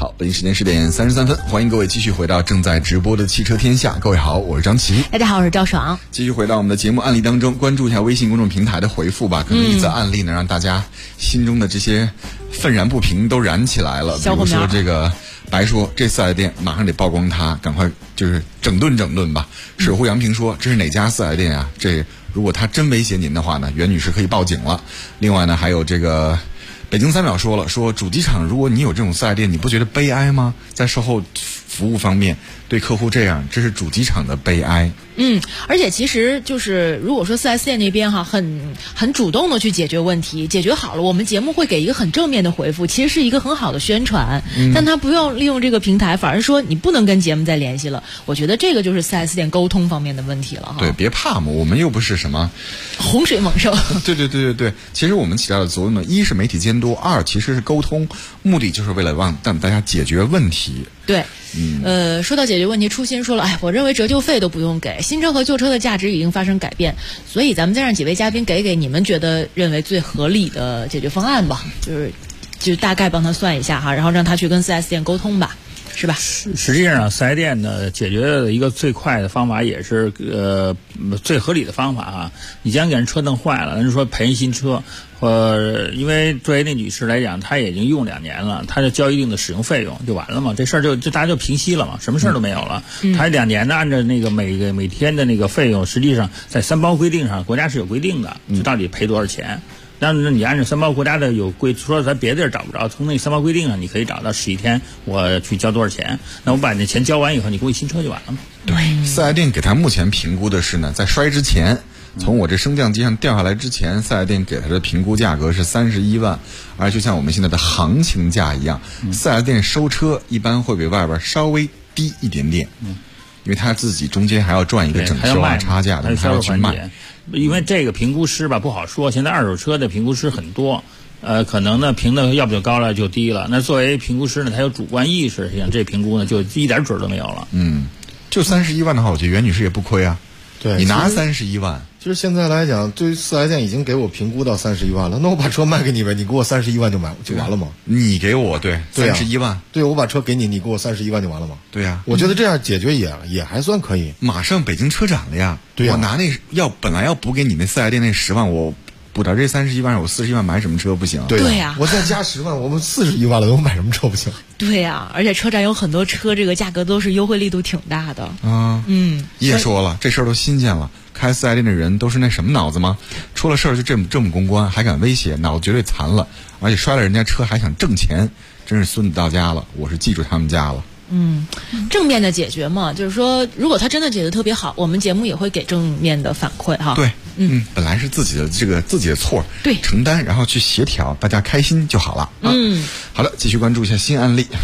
好，北京时间10点33分，欢迎各位继续回到正在直播的汽车天下。各位好，我是张琪。 大家好，我是赵爽。 继续回到我们的节目案例当中，关注一下微信公众平台的回复吧。可能一则案例呢，让大家心中的这些愤然不平都燃起来了。比如说这个白说，这4S店马上得曝光他，赶快就是整顿吧。水户洋平说，这是哪家4S店啊？这如果他真威胁您的话呢，袁女士可以报警了。另外呢，还有这个北京3秒说了，说主机厂如果你有这种4S店，你不觉得悲哀吗？在售后服务方面对客户这样，这是主机厂的悲哀。 而且其实就是如果说4S店那边很主动的去解决问题，解决好了，我们节目会给一个很正面的回复，其实是一个很好的宣传。但他不用利用这个平台，反而说你不能跟节目再联系了。我觉得这个就是 4S 店沟通方面的问题了哈。 对，别怕嘛，我们又不是什么洪水猛兽。 对，其实我们起到的作用呢，一是媒体监督，二其实是沟通，目的就是为了让大家解决问题。 对，说到解决问题，初心说了，我认为折旧费都不用给，新车和旧车的价值已经发生改变，所以咱们再让几位嘉宾给你们认为最合理的解决方案吧，就大概帮他算一下哈，然后让他去跟 4S 店沟通吧。是吧？ 实际上4S店呢，解决的一个最快的方法，也是最合理的方法啊。你既然给人车弄坏了，人说赔人新车，因为作为那女士来讲，她已经用2年了，她就交一定的使用费用就完了嘛，这事儿就大家就平息了嘛，什么事儿都没有了。她2年呢，按照那个每天的那个费用，实际上在3包规定上，国家是有规定的，就到底赔多少钱。但是你按照3包国家的有规，说咱别地儿找不着，从那3包规定上你可以找到11天我去交多少钱，那我把那钱交完以后，你给我新车就完了嘛。 对，4S店给他目前评估的是呢，在摔之前，从我这升降机上掉下来之前，4S店给他的评估价格是31万，而就像我们现在的行情价一样，4S店收车一般会比外边稍微低一点点，因为他自己中间还要赚一个整车啊差价的，还要去卖。 因为这个评估师吧不好说，现在二手车的评估师很多，可能呢评的要不就高了就低了。那作为评估师呢，他有主观意识，实际上这评估呢就一点准都没有了。 就31万的话，我觉得袁女士也不亏啊。 对， 你拿31万， 其实现在来讲，对于4S店已经给我评估到31万了，那我把车卖给你呗，你给我31万就完了吗？ 你给我31万， 对，我把车给你，你给我31万就完了吗？ 对呀， 我觉得这样解决也还算可以。 马上北京车展了呀， 对呀， 我拿本来要补给你那4S店那10万，我补到这31万，我41万买什么车不行？ 对呀，我再加10万，我们41万了，我买什么车不行？ 对呀，而且车展有很多车，这个价格都是优惠力度挺大的。 也说了，这事儿都新鲜了。开4S店的人都是那什么脑子吗？出了事儿就这么公关，还敢威胁，脑子绝对残了，而且摔了人家车还想挣钱，真是孙子到家了。我是记住他们家了。 正面的解决嘛，就是说，如果他真的解决特别好，我们节目也会给正面的反馈哈。 对，本来是自己的错， 对， 承担，然后去协调，大家开心就好了。好的，继续关注一下新案例。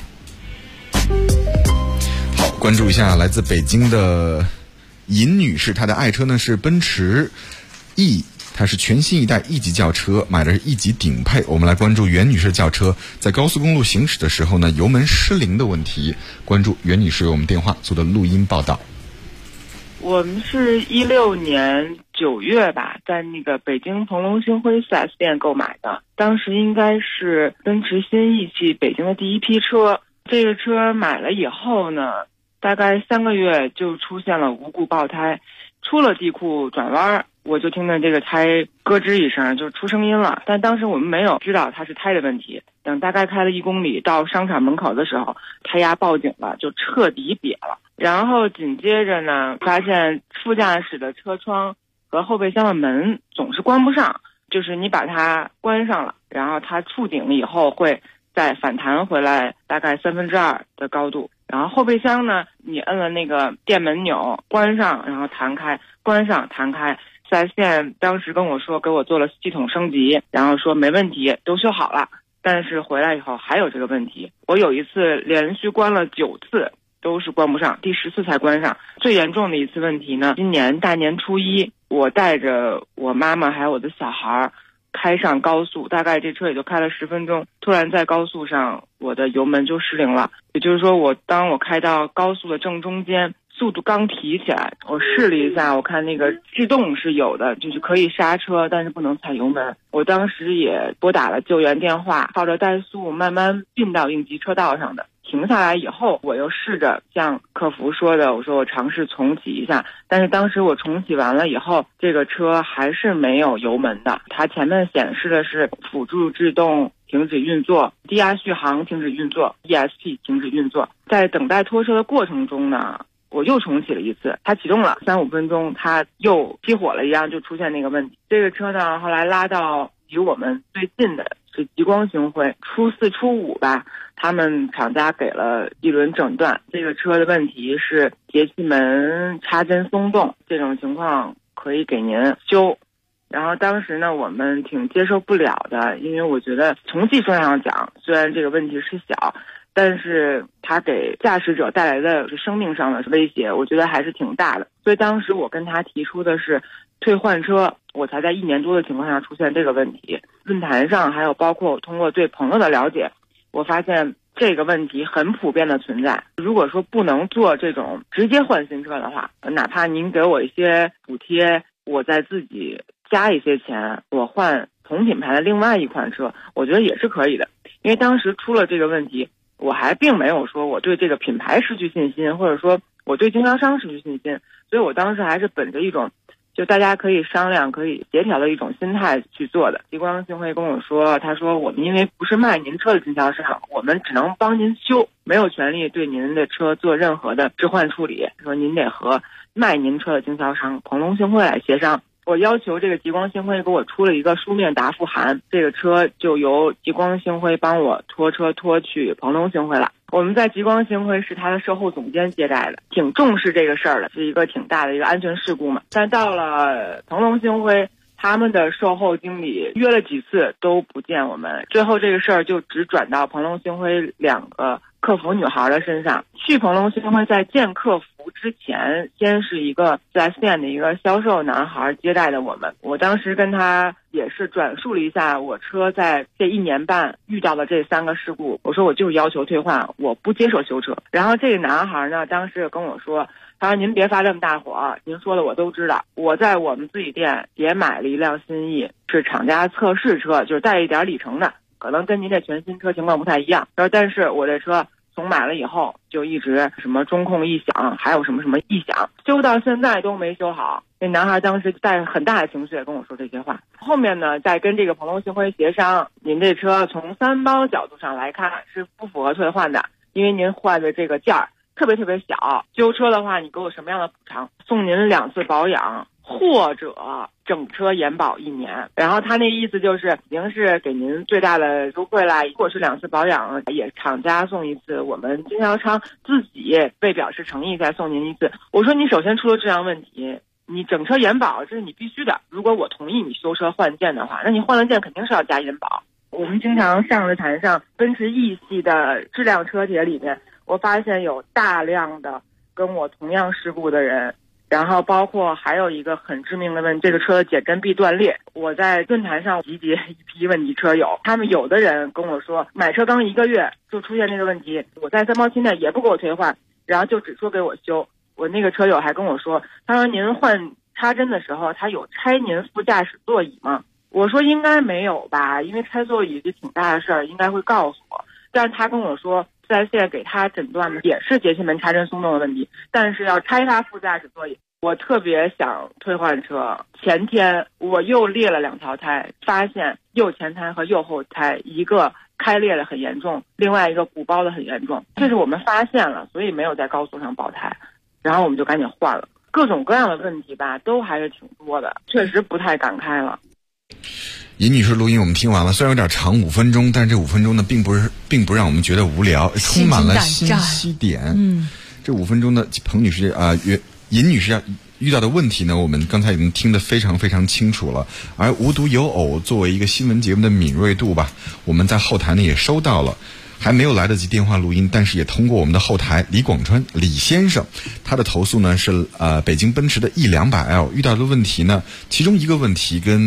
好，关注一下来自北京的尹女士，她的爱车呢是奔驰 E。它是全新一代1级轿车，买的是1级顶配。我们来关注袁女士轿车在高速公路行驶的时候呢，油门失灵的问题。关注袁女士为我们电话做的录音报道。 我们是16年9月吧，在那个北京鹏龙星辉 4S 店购买的，当时应该是奔驰新 E 系北京的第一批车。这个车买了以后呢，大概3个月就出现了无故爆胎，出了地库转弯，我就听见这个胎咯吱一声就出声音了，但当时我们没有知道它是胎的问题。等大概开了1公里到商场门口的时候，胎压报警了，就彻底瘪了。然后紧接着呢，发现副驾驶的车窗和后备箱的门总是关不上，就是你把它关上了，然后它触顶了以后会再反弹回来大概2/3的高度。然后后备箱呢，你摁了那个电门钮关上，然后弹开，关上弹开。4S店当时跟我说给我做了系统升级，然后说没问题，都修好了。但是回来以后还有这个问题，我有一次连续关了9次都是关不上，第10次才关上。最严重的一次问题呢，今年大年初一，我带着我妈妈还有我的小孩开上高速，大概这车也就开了10分钟，突然在高速上我的油门就失灵了。也就是说当我开到高速的正中间， 速度刚提起来，我试了一下，我看那个制动是有的，就是可以刹车，但是不能踩油门。我当时也拨打了救援电话，靠着怠速慢慢并到应急车道上的。停下来以后，我又试着像客服说的，我说我尝试重启一下，但是当时我重启完了以后，这个车还是没有油门的，它前面显示的是辅助制动停止运作，低压续航停止运作， ESP 停止运作。在等待拖车的过程中呢，我又重启了一次，它启动了3-5分钟，它又熄火了一样，就出现那个问题。这个车呢，后来拉到离我们最近的是极光星辉，初4、初5吧，他们厂家给了一轮诊断。这个车的问题是节气门插针松动，这种情况可以给您修。然后当时呢，我们挺接受不了的，因为我觉得从技术上讲，虽然这个问题是小，但是它给驾驶者带来的是生命上的威胁，我觉得还是挺大的。所以当时我跟他提出的是退换车，我才在1年多的情况下出现这个问题。论坛上还有包括我通过对朋友的了解，我发现这个问题很普遍的存在。如果说不能做这种直接换新车的话，哪怕您给我一些补贴，我再自己加一些钱，我换同品牌的另外一款车，我觉得也是可以的。因为当时出了这个问题，我还并没有说我对这个品牌失去信心，或者说我对经销商失去信心，所以我当时还是本着一种就大家可以商量可以协调的一种心态去做的。极光星辉跟我说，他说我们因为不是卖您车的经销商，我们只能帮您修，没有权利对您的车做任何的置换处理，说您得和卖您车的经销商鹏龙星辉来协商。我要求这个极光星辉给我出了一个书面答复函，这个车就由极光星辉帮我拖车拖去鹏龙星辉了。我们在极光星辉是他的售后总监接待的，挺重视这个事儿的，是一个挺大的一个安全事故嘛。但到了鹏龙星辉，他们的售后经理约了几次都不见我们，最后这个事儿就只转到鹏龙星辉2个客服女孩的身上。去鹏龙星辉在见客服之前，先是一个 4S 店的一个销售男孩接待的我们。我当时跟他也是转述了一下我车在这1年半遇到的这3个事故，我说我就是要求退换，我不接受修车。然后这个男孩呢，当时跟我说，他说您别发这么大火，您说的我都知道，我在我们自己店也买了一辆新逸，是厂家测试车，就是带一点里程的，可能跟您这全新车情况不太一样。但是我这车从买了以后就一直什么中控异响，还有什么什么异响，修到现在都没修好。那男孩当时带着很大的情绪跟我说这些话。后面呢，再跟这个鹏龙星辉协商，您这车从3包角度上来看是不符合退换的，因为您换的这个件儿特别特别小，修车的话你给我什么样的补偿？送您2次保养，或者整车延保1年。然后他那意思就是已经是给您最大的优惠啦，或者是2次保养也厂家送1次，我们经销商自己为表示诚意再送您1次。我说你首先出了质量问题，你整车延保这是你必须的，如果我同意你修车换件的话，那你换了件肯定是要加延保。我们经常上日坛上奔驰 E 系的质量车帖里面，我发现有大量的跟我同样事故的人，然后包括还有一个很致命的问题，这个车的减震臂断裂。我在论坛上集结一批问题车友，他们有的人跟我说买车刚1个月就出现这个问题，我在3包期内也不给我退换，然后就只说给我修。我那个车友还跟我说，他说您换插针的时候他有拆您副驾驶座椅吗？我说应该没有吧，因为拆座椅是挺大的事儿，应该会告诉我。但是他跟我说4S店给他诊断的也是节气门插针松动的问题，但是要拆他副驾驶座椅。我特别想退换车，前天我又裂了2条胎，发现右前胎和右后胎一个开裂的很严重，另外一个鼓包的很严重，这是我们发现了，所以没有在高速上爆胎，然后我们就赶紧换了。各种各样的问题吧，都还是挺多的，确实不太敢开了。 尹女士录音我们听完了，虽然有点长5分钟，但是这5分钟呢并不让我们觉得无聊，充满了信息点。这5分钟呢，彭女士尹女士遇到的问题呢，我们刚才已经听得非常非常清楚了。而无独有偶，作为一个新闻节目的敏锐度吧，我们在后台呢也收到了，还没有来得及电话录音，但是也通过我们的后台李广川李先生，他的投诉呢是北京奔驰的E200L遇到的问题呢，其中一个问题跟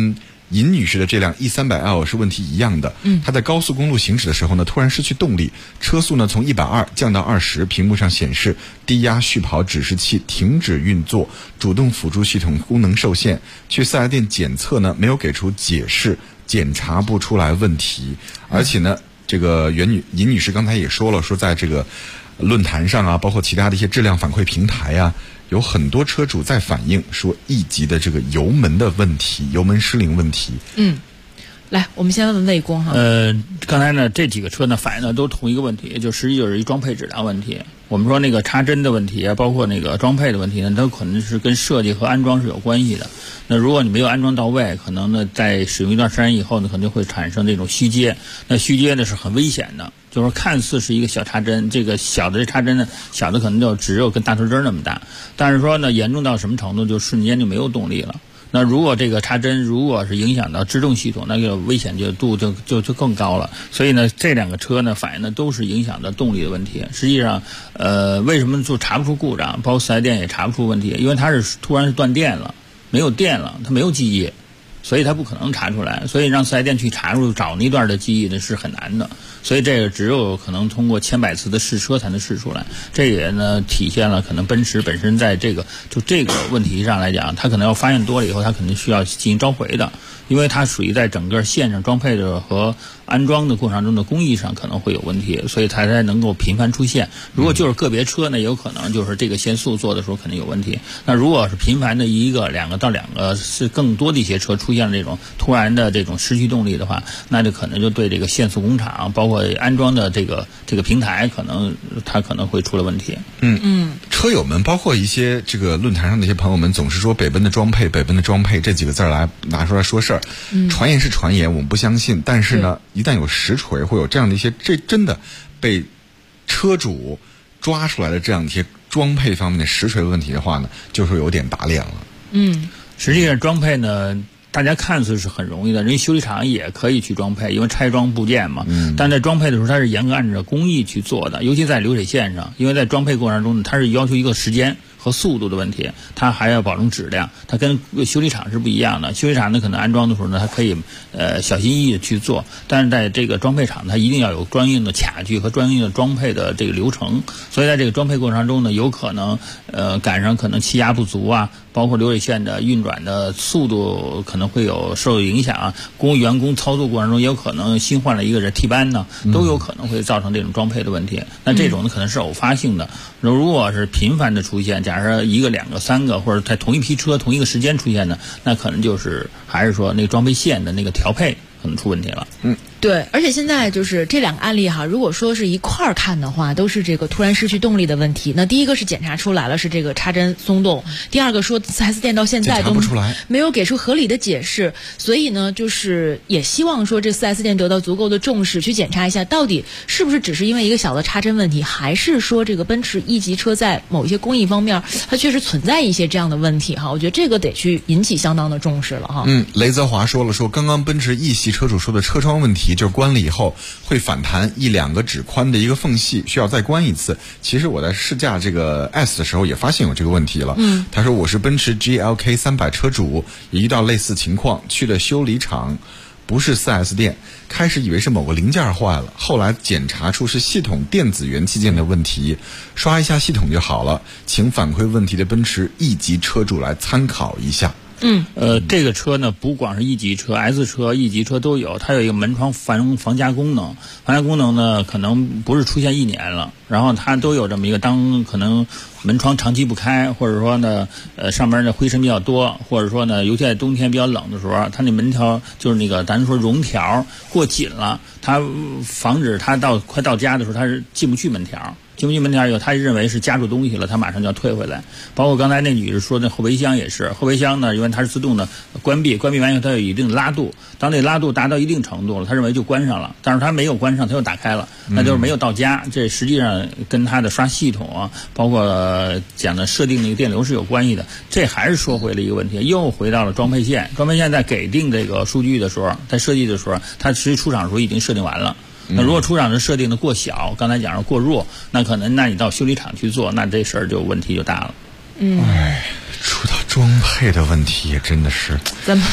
尹女士的这辆 E300L 是问题一样的。她在高速公路行驶的时候呢，突然失去动力，车速呢从120降到20，屏幕上显示低压续跑指示器停止运作，主动辅助系统功能受限。去4S店检测呢，没有给出解释，检查不出来问题。而且呢，这个尹女士刚才也说了，说在这个论坛上啊，包括其他的一些质量反馈平台啊，有很多车主在反映说1级的这个油门的问题，油门失灵问题。 来，我们先问问魏工哈。 刚才呢这几个车呢反映的都同一个问题，就实际就是一装配质量问题。我们说那个插针的问题啊，包括那个装配的问题呢，都可能是跟设计和安装是有关系的。那如果你没有安装到位，可能呢在使用一段时间以后呢，可能会产生这种虚接。那虚接呢是很危险的，就是看似是一个小插针，这个小的插针呢，小的可能就只有跟大头针那么大，但是说呢严重到什么程度，就瞬间就没有动力了。那如果这个插针如果是影响到制动系统，那个危险度就更高了。所以呢，这两个车呢反映的都是影响到动力的问题。实际上，为什么就查不出故障，包括4S店也查不出问题？因为它是突然是断电了，没有电了，它没有记忆，所以它不可能查出来。所以让4S店去查出找那段的记忆呢是很难的。所以这个只有可能通过千百次的试车才能试出来。这也呢体现了可能奔驰本身在这个问题上来讲，它可能要发现多了以后，它肯定需要进行召回的，因为它属于在整个线上装配的和安装的过程中的工艺上可能会有问题，所以它才能够频繁出现。如果就是个别车呢，也有可能就是这个限速做的时候肯定有问题。那如果是频繁的两个到两个是更多的一些车出现了这种突然的这种失去动力的话，那就可能就对这个限速工厂包括安装的这个平台它可能会出了问题。 车友们包括一些这个论坛上的一些朋友们总是说北奔的装配这几个字来拿出来说事儿。传言是传言，我们不相信，但是呢一旦有实锤，会有这样的一些这真的被车主抓出来的这样一些装配方面的实锤问题的话呢，就是有点打脸了。 实际上装配呢大家看似是很容易的，人家修理厂也可以去装配，因为拆装部件嘛。但在装配的时候，它是严格按照工艺去做的，尤其在流水线上，因为在装配过程中呢，它是要求一个时间和速度的问题，它还要保证质量，它跟修理厂是不一样的。修理厂呢可能安装的时候呢，它可以小心翼翼的去做，但是在这个装配厂，它一定要有专用的卡具和专用的装配的这个流程，所以在这个装配过程中呢，有可能赶上可能气压不足啊，包括流水线的运转的速度可能会受影响啊，员工操作过程中也有可能新换了一个人替班呢，都有可能会造成这种装配的问题。那这种呢可能是偶发性的，如果是频繁的出现，假设1个、2个、3个，或者在同一批车同一个时间出现的，那可能就是还是说那个装配线的那个调配可能出问题了。 对，而且现在就是这两个案例哈，如果说是一块儿看的话，都是这个突然失去动力的问题。那第一个是检查出来了是这个插针松动，第二个说 4S 店到现在都没有给出合理的解释，所以呢就是也希望说这 4S 店得到足够的重视，去检查一下到底是不是只是因为一个小的插针问题，还是说这个奔驰1级车在某一些工艺方面它确实存在一些这样的问题哈。我觉得这个得去引起相当的重视了哈。 雷泽华说刚刚奔驰 E 系车主说的车窗问题，就是关了以后会反弹1-2个指宽的一个缝隙，需要再关一次。其实我在试驾这个 S 的时候也发现有这个问题了。他说我是奔驰 GLK 300车主，也遇到类似情况，去了修理厂，不是 4S 店，开始以为是某个零件坏了，后来检查出是系统电子元器件的问题，刷一下系统就好了，请反馈问题的奔驰 E 级车主来参考一下。 这个车呢，不光是1级车、S 车、E 级车都有，它有一个门窗防夹功能。防夹功能呢，可能不是出现1年了，然后它都有这么一个，当可能门窗长期不开，或者说呢，上面的灰尘比较多，或者说呢，尤其在冬天比较冷的时候，它那门条就是那个咱说绒条过紧了，它防止它快到家的时候，它是进不去门条。进不去门条以后，他认为是夹住东西了，他马上就要退回来。包括刚才那女士说的后备箱也是，后备箱呢，因为它是自动的关闭完以后，它有一定的拉度，当那拉度达到一定程度了，他认为就关上了，但是他没有关上，他又打开了，那就是没有到家。这实际上跟他的刷系统啊，包括讲的设定那个电流是有关系的。这还是说回了一个问题，又回到了装配线。装配线在给定这个数据的时候，在设计的时候，它实际出厂的时候已经设定完了。那如果出厂的设定的过小，刚才讲的过弱，那可能你到修理厂去做，那这事儿就问题就大了。 说到装配的问题，真的是咱们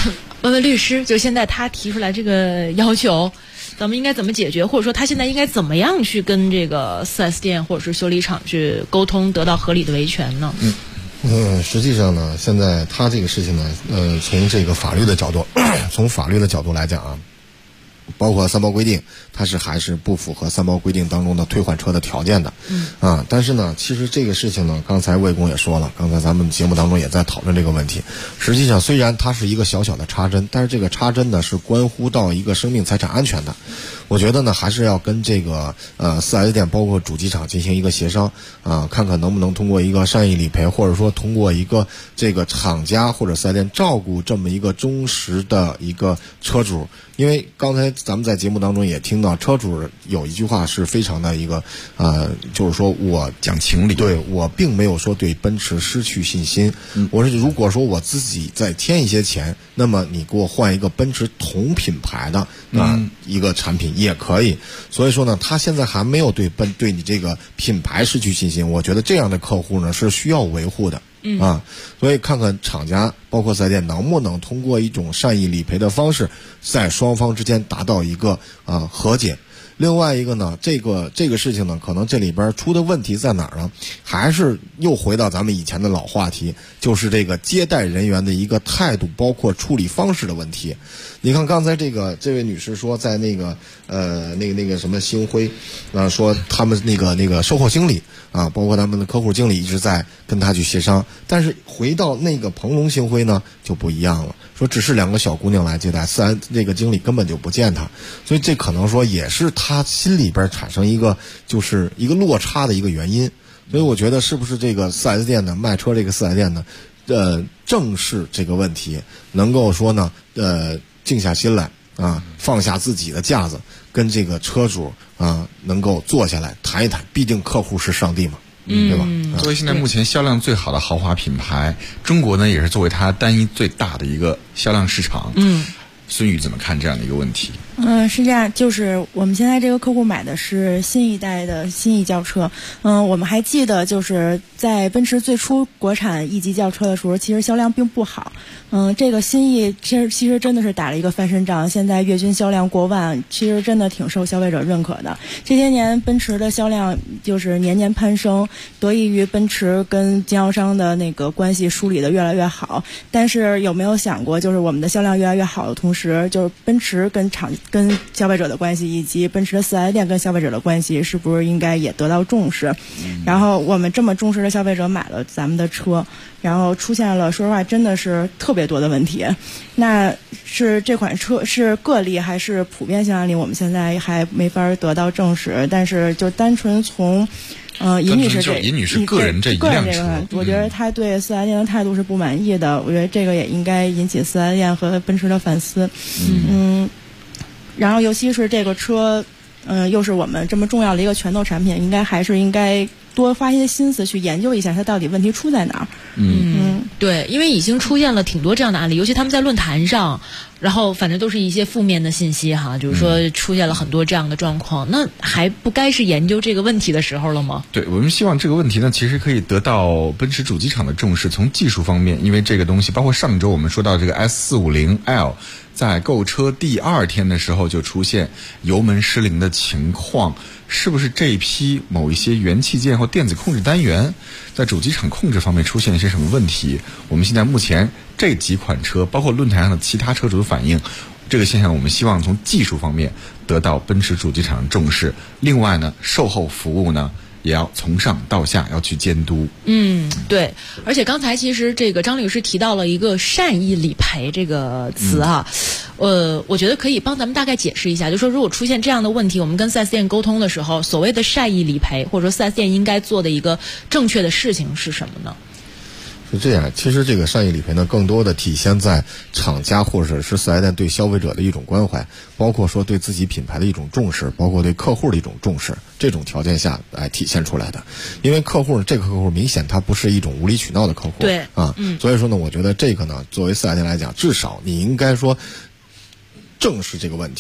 问问律师，就现在他提出来这个要求，咱们应该怎么解决，或者说他现在应该怎么样去跟这个 4S 店或者是修理厂去沟通，得到合理的维权呢？ 实际上呢，现在他这个事情呢，从这个法律的角度，从法律的角度来讲啊，包括三包规定，它还是不符合三包规定当中的退换车的条件的。但是呢，其实这个事情呢，刚才魏工也说了，刚才咱们节目当中也在讨论这个问题。实际上，虽然它是一个小小的插针，但是这个插针呢是关乎到一个生命财产安全的。我觉得呢，还是要跟这个4S 店包括主机厂进行一个协商看看能不能通过一个善意理赔，或者说通过一个这个厂家或者4S 店照顾这么一个忠实的一个车主。因为刚才咱们在节目当中也听到，车主有一句话是非常的一个就是说我讲情理， 对，我并没有说对奔驰失去信心。我是如果说我自己再添一些钱，那么你给我换一个奔驰同品牌的一个产品也可以。所以说呢，他现在还没有对你这个品牌失去信心。我觉得这样的客户呢是需要维护的。所以看看厂家包括4S店能不能通过一种善意理赔的方式，在双方之间达到一个和解。另外一个呢，这个事情呢，可能这里边出的问题在哪儿呢？还是又回到咱们以前的老话题，就是这个接待人员的一个态度，包括处理方式的问题。你看刚才这位女士说，在那个什么星辉说他们那个售后经理包括他们的客户经理一直在跟他去协商，但是回到那个鹏龙星辉呢就不一样了，说只是2个小姑娘来接待，4S这个经理根本就不见他，所以这可能说也是他心里边产生一个就是一个落差的一个原因。所以我觉得是不是这个 4S 店呢，卖车这个 4S 店呢正视这个问题，能够说呢静下心来放下自己的架子，跟这个车主能够坐下来谈一谈，毕竟客户是上帝嘛，对吧？ 作为现在目前销量最好的豪华品牌，中国呢也是作为它单一最大的一个销量市场。孙宇怎么看这样的一个问题？ 是这样，就是我们现在这个客户买的是新一代的新E轿车。我们还记得，就是在奔驰最初国产E级轿车的时候，其实销量并不好。这个新E其实真的是打了一个翻身仗，现在月均销量过万，其实真的挺受消费者认可的。这些年奔驰的销量就是年年攀升，得益于奔驰跟经销商的那个关系梳理的越来越好。但是有没有想过，就是我们的销量越来越好的同时，就是奔驰跟消费者的关系，以及奔驰的4S店跟消费者的关系，是不是应该也得到重视？然后我们这么重视的消费者买了咱们的车，然后出现了说实话真的是特别多的问题。那是这款车是个例还是普遍性案例，我们现在还没法得到证实。但是就单纯从尹女士个人这一辆车， 我觉得她对4S店的态度是不满意的。我觉得这个也应该引起4S店和奔驰的反思。然后尤其是这个车，又是我们这么重要的一个拳头产品，应该多花一些心思去研究一下它到底问题出在哪儿。 对，因为已经出现了挺多这样的案例，尤其他们在论坛上，然后反正都是一些负面的信息哈，就是说出现了很多这样的状况，那还不该是研究这个问题的时候了吗？ 对，我们希望这个问题呢，其实可以得到奔驰主机厂的重视。从技术方面，因为这个东西，包括上周我们说到这个 S450L。在购车第2天的时候就出现油门失灵的情况，是不是这一批某一些元器件或电子控制单元在主机厂控制方面出现一些什么问题？我们现在目前这几款车，包括论坛上的其他车主的反映，这个现象我们希望从技术方面得到奔驰主机厂的重视。另外呢，售后服务呢也要从上到下要去监督。 对，而且刚才其实这个张律师提到了一个善意理赔这个词啊，我觉得可以帮咱们大概解释一下，就是说如果出现这样的问题，我们跟 4S 店沟通的时候，所谓的善意理赔，或者说 4S 店应该做的一个正确的事情是什么呢？ 是这样，其实这个善意理赔呢，更多的体现在厂家或者是4S店对消费者的一种关怀，包括说对自己品牌的一种重视，包括对客户的一种重视，这种条件下来体现出来的。因为这个客户明显他不是一种无理取闹的客户， 对所以说呢，我觉得这个呢，作为4S店来讲，至少你应该说正视这个问题，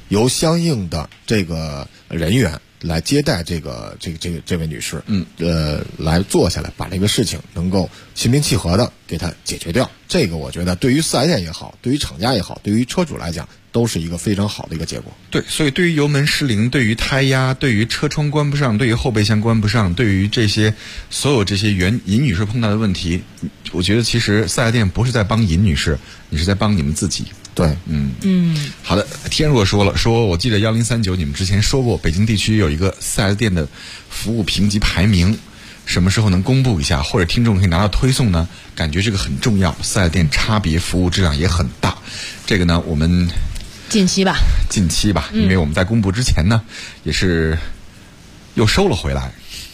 由相应的这个人员来接待这位女士，来坐下来把这个事情能够心平气和的给她解决掉。这个我觉得对于4S店也好，对于厂家也好，对于车主来讲，都是一个非常好的一个结果。 对，所以对于油门失灵，对于胎压，对于车窗关不上，对于后备箱关不上，对于这些所有这些尹女士碰到的问题，我觉得其实4S店不是在帮尹女士，你是在帮你们自己。 对， 好的。天若说了，我记得1039你们之前说过，北京地区有一个4S店的服务评级排名，什么时候能公布一下，或者听众可以拿到推送呢？感觉这个很重要，4S店差别服务质量也很大。这个呢，我们近期吧， 因为我们在公布之前呢，也是又收了回来。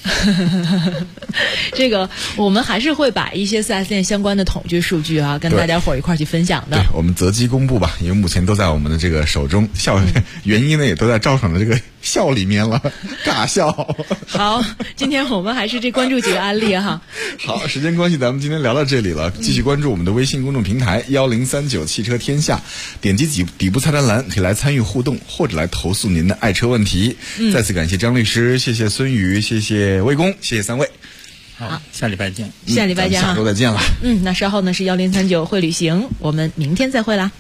这个我们还是会把一些4S店相关的统计数据跟大家伙一块去分享的。 对，我们择机公布吧，因为目前都在我们的这个手中，原因呢也都在赵爽的这个笑里面了，尬笑。 好，今天我们还是关注几个案例哈。 好，时间关系，咱们今天聊到这里了。继续关注我们的微信公众平台1039汽车天下，点击底部菜单栏可以来参与互动，或者来投诉您的爱车问题。再次感谢张律师，谢谢孙宇，谢谢魏工，谢谢3位。 好，下礼拜见。 下周再见了。 那稍后呢是1039会旅行，我们明天再会啦。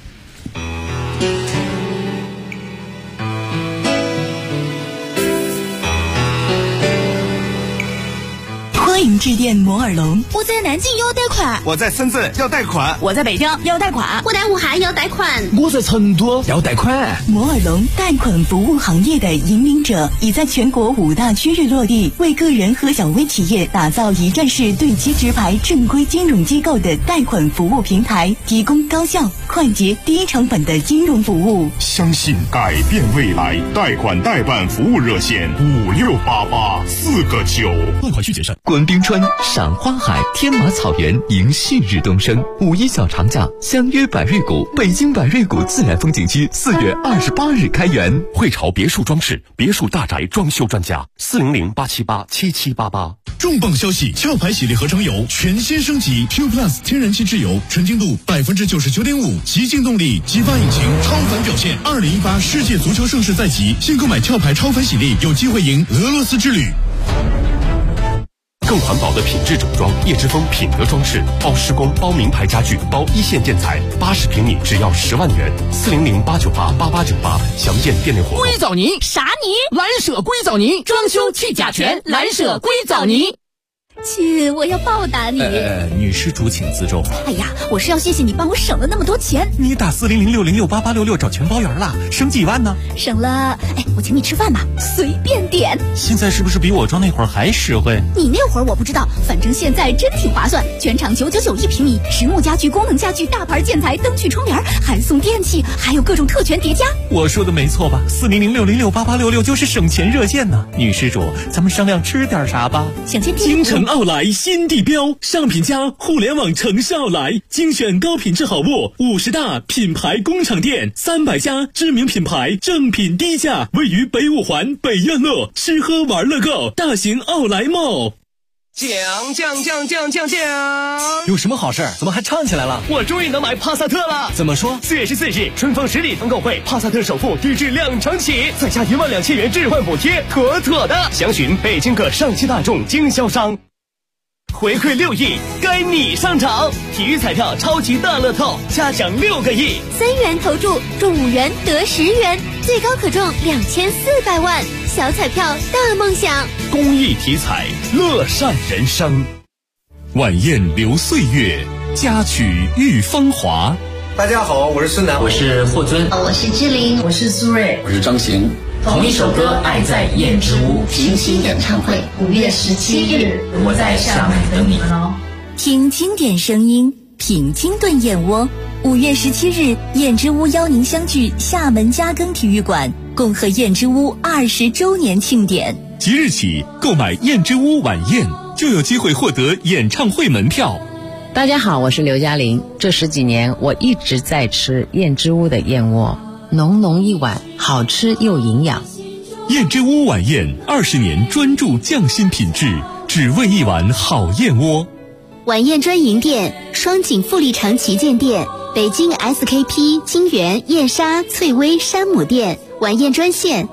欢迎致电摩尔龙。 我在南京要贷款， 我在深圳要贷款， 我在北京要贷款， 我在武汉要贷款， 我在成都要贷款。 摩尔龙贷款服务行业的引领者，已在全国5大区域落地，为个人和小微企业打造一站式对接直排正规金融机构的贷款服务平台，提供高效、快捷、低成本的金融服务。 相信改变未来，贷款代办服务热线568849，贷款需谨慎。 观冰川、赏花海、天马草原，迎旭日东升。5一小长假，相约百瑞谷，北京百瑞谷自然风景区4月28日开园。 汇潮别墅装饰，别墅大宅装修专家，400-878-7788。 重磅消息！壳牌洗涤合成油全新升级 Q Plus 天然气质油，纯净度99.5%，极净动力，激发引擎，超凡表现。2018世界足球盛世在即，现购买壳牌超凡洗涤，有机会赢俄罗斯之旅。 更环保的品质整装，叶之峰品德装饰，包施工，包名牌家具，包一线建材，80平米只要10万元，400-898-8898，详见店内活动。 硅藻泥啥泥？蓝舍硅藻泥，装修去甲醛，蓝舍硅藻泥。 亲，我要报答你。 女施主请自重。 哎呀，我是要谢谢你帮我省了那么多钱。 你打400-606-8866找全包圆了，省几万呢？ 省了，我请你吃饭吧，随便点。 现在是不是比我装那会儿还实惠？ 你那会儿我不知道，反正现在真挺划算。全场999一平米，实木家具、功能家具、大牌建材、灯具、窗帘，还送电器，还有各种特权叠加。 我说的没错吧？400-606-8866就是省钱热线呢。女施主，咱们商量吃点啥吧？ 想见京城奥莱新地标，上品家互联网城市奥莱，精选高品质好物，50大品牌工厂店，300家知名品牌，正品低价，位于北5环北苑路，吃喝玩乐购，大型奥莱 mall。 奖！ 有什么好事？怎么还唱起来了？ 我终于能买帕萨特了！ 怎么说 ？4月14日，春风10里团购会，帕萨特首付低至2成起，再加12000元置换补贴，妥妥的！详询北京各上汽大众经销商。回馈6亿，该你上场！体育彩票超级大乐透，加奖6个亿 ，3元投注，中5元得10元，最高可中2400万。小彩票大梦想， 公益体彩，乐善人生。 晚宴留岁月，佳曲遇芳华。 大家好，我是孙楠， 我是霍尊， 我是志玲， 我是苏芮， 我是张行。 同一首歌，爱在燕之屋平行演唱会，5月17日，我在上海等你们哦。 听经典声音，品清炖燕窝。5月17日，燕之屋邀您相聚厦门嘉庚体育馆，共贺燕之屋20周年庆典。 即日起购买燕之屋晚宴，就有机会获得演唱会门票。 大家好，我是刘嘉玲。这10几年，我一直在吃燕之屋的燕窝，浓浓一碗，好吃又营养。 燕之屋晚宴20年专注匠心品质，只为一碗好燕窝。 晚宴专营店：双井富力城旗舰店、北京 SKP 金源燕莎翠微山姆店、 晚宴专线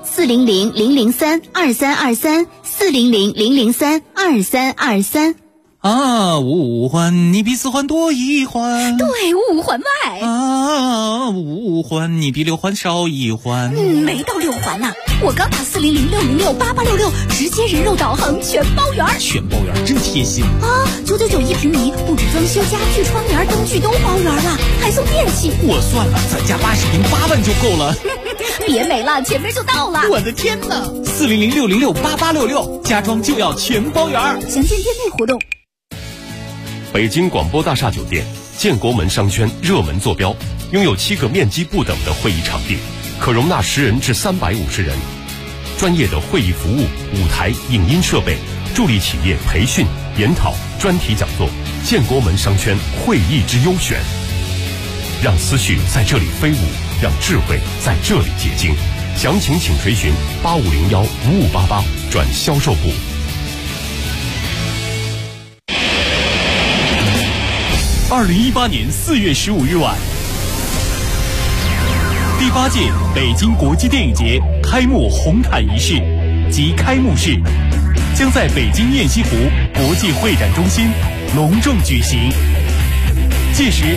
400-003-2323，400-003-2323。 啊，五环你比四环多一环， 对，5环外。 啊，五环你比6环少一环。 没到6环呢，我刚打400-606-8866，直接人肉导航全包圆。 全包圆真贴心啊！999一平米，不止装修、家具、窗帘、灯具都包圆了，还送电器。 我算了，咱家80平8万就够了。 别美了，前面就到了。 我的天哪！400-606-8866，家装就要全包圆。 详见店内活动。 北京广播大厦酒店建国门商圈热门坐标，拥有7个面积不等的会议场地，可容纳10人至350人。专业的会议服务、舞台、影音设备，助力企业培训、研讨、专题讲座。建国门商圈会议之优选，让思绪在这里飞舞，让智慧在这里结晶。详情请垂询8501-5588转销售部。 2018年4月15日晚，第8届北京国际电影节开幕红毯仪式及开幕式将在北京雁西湖国际会展中心隆重举行。届时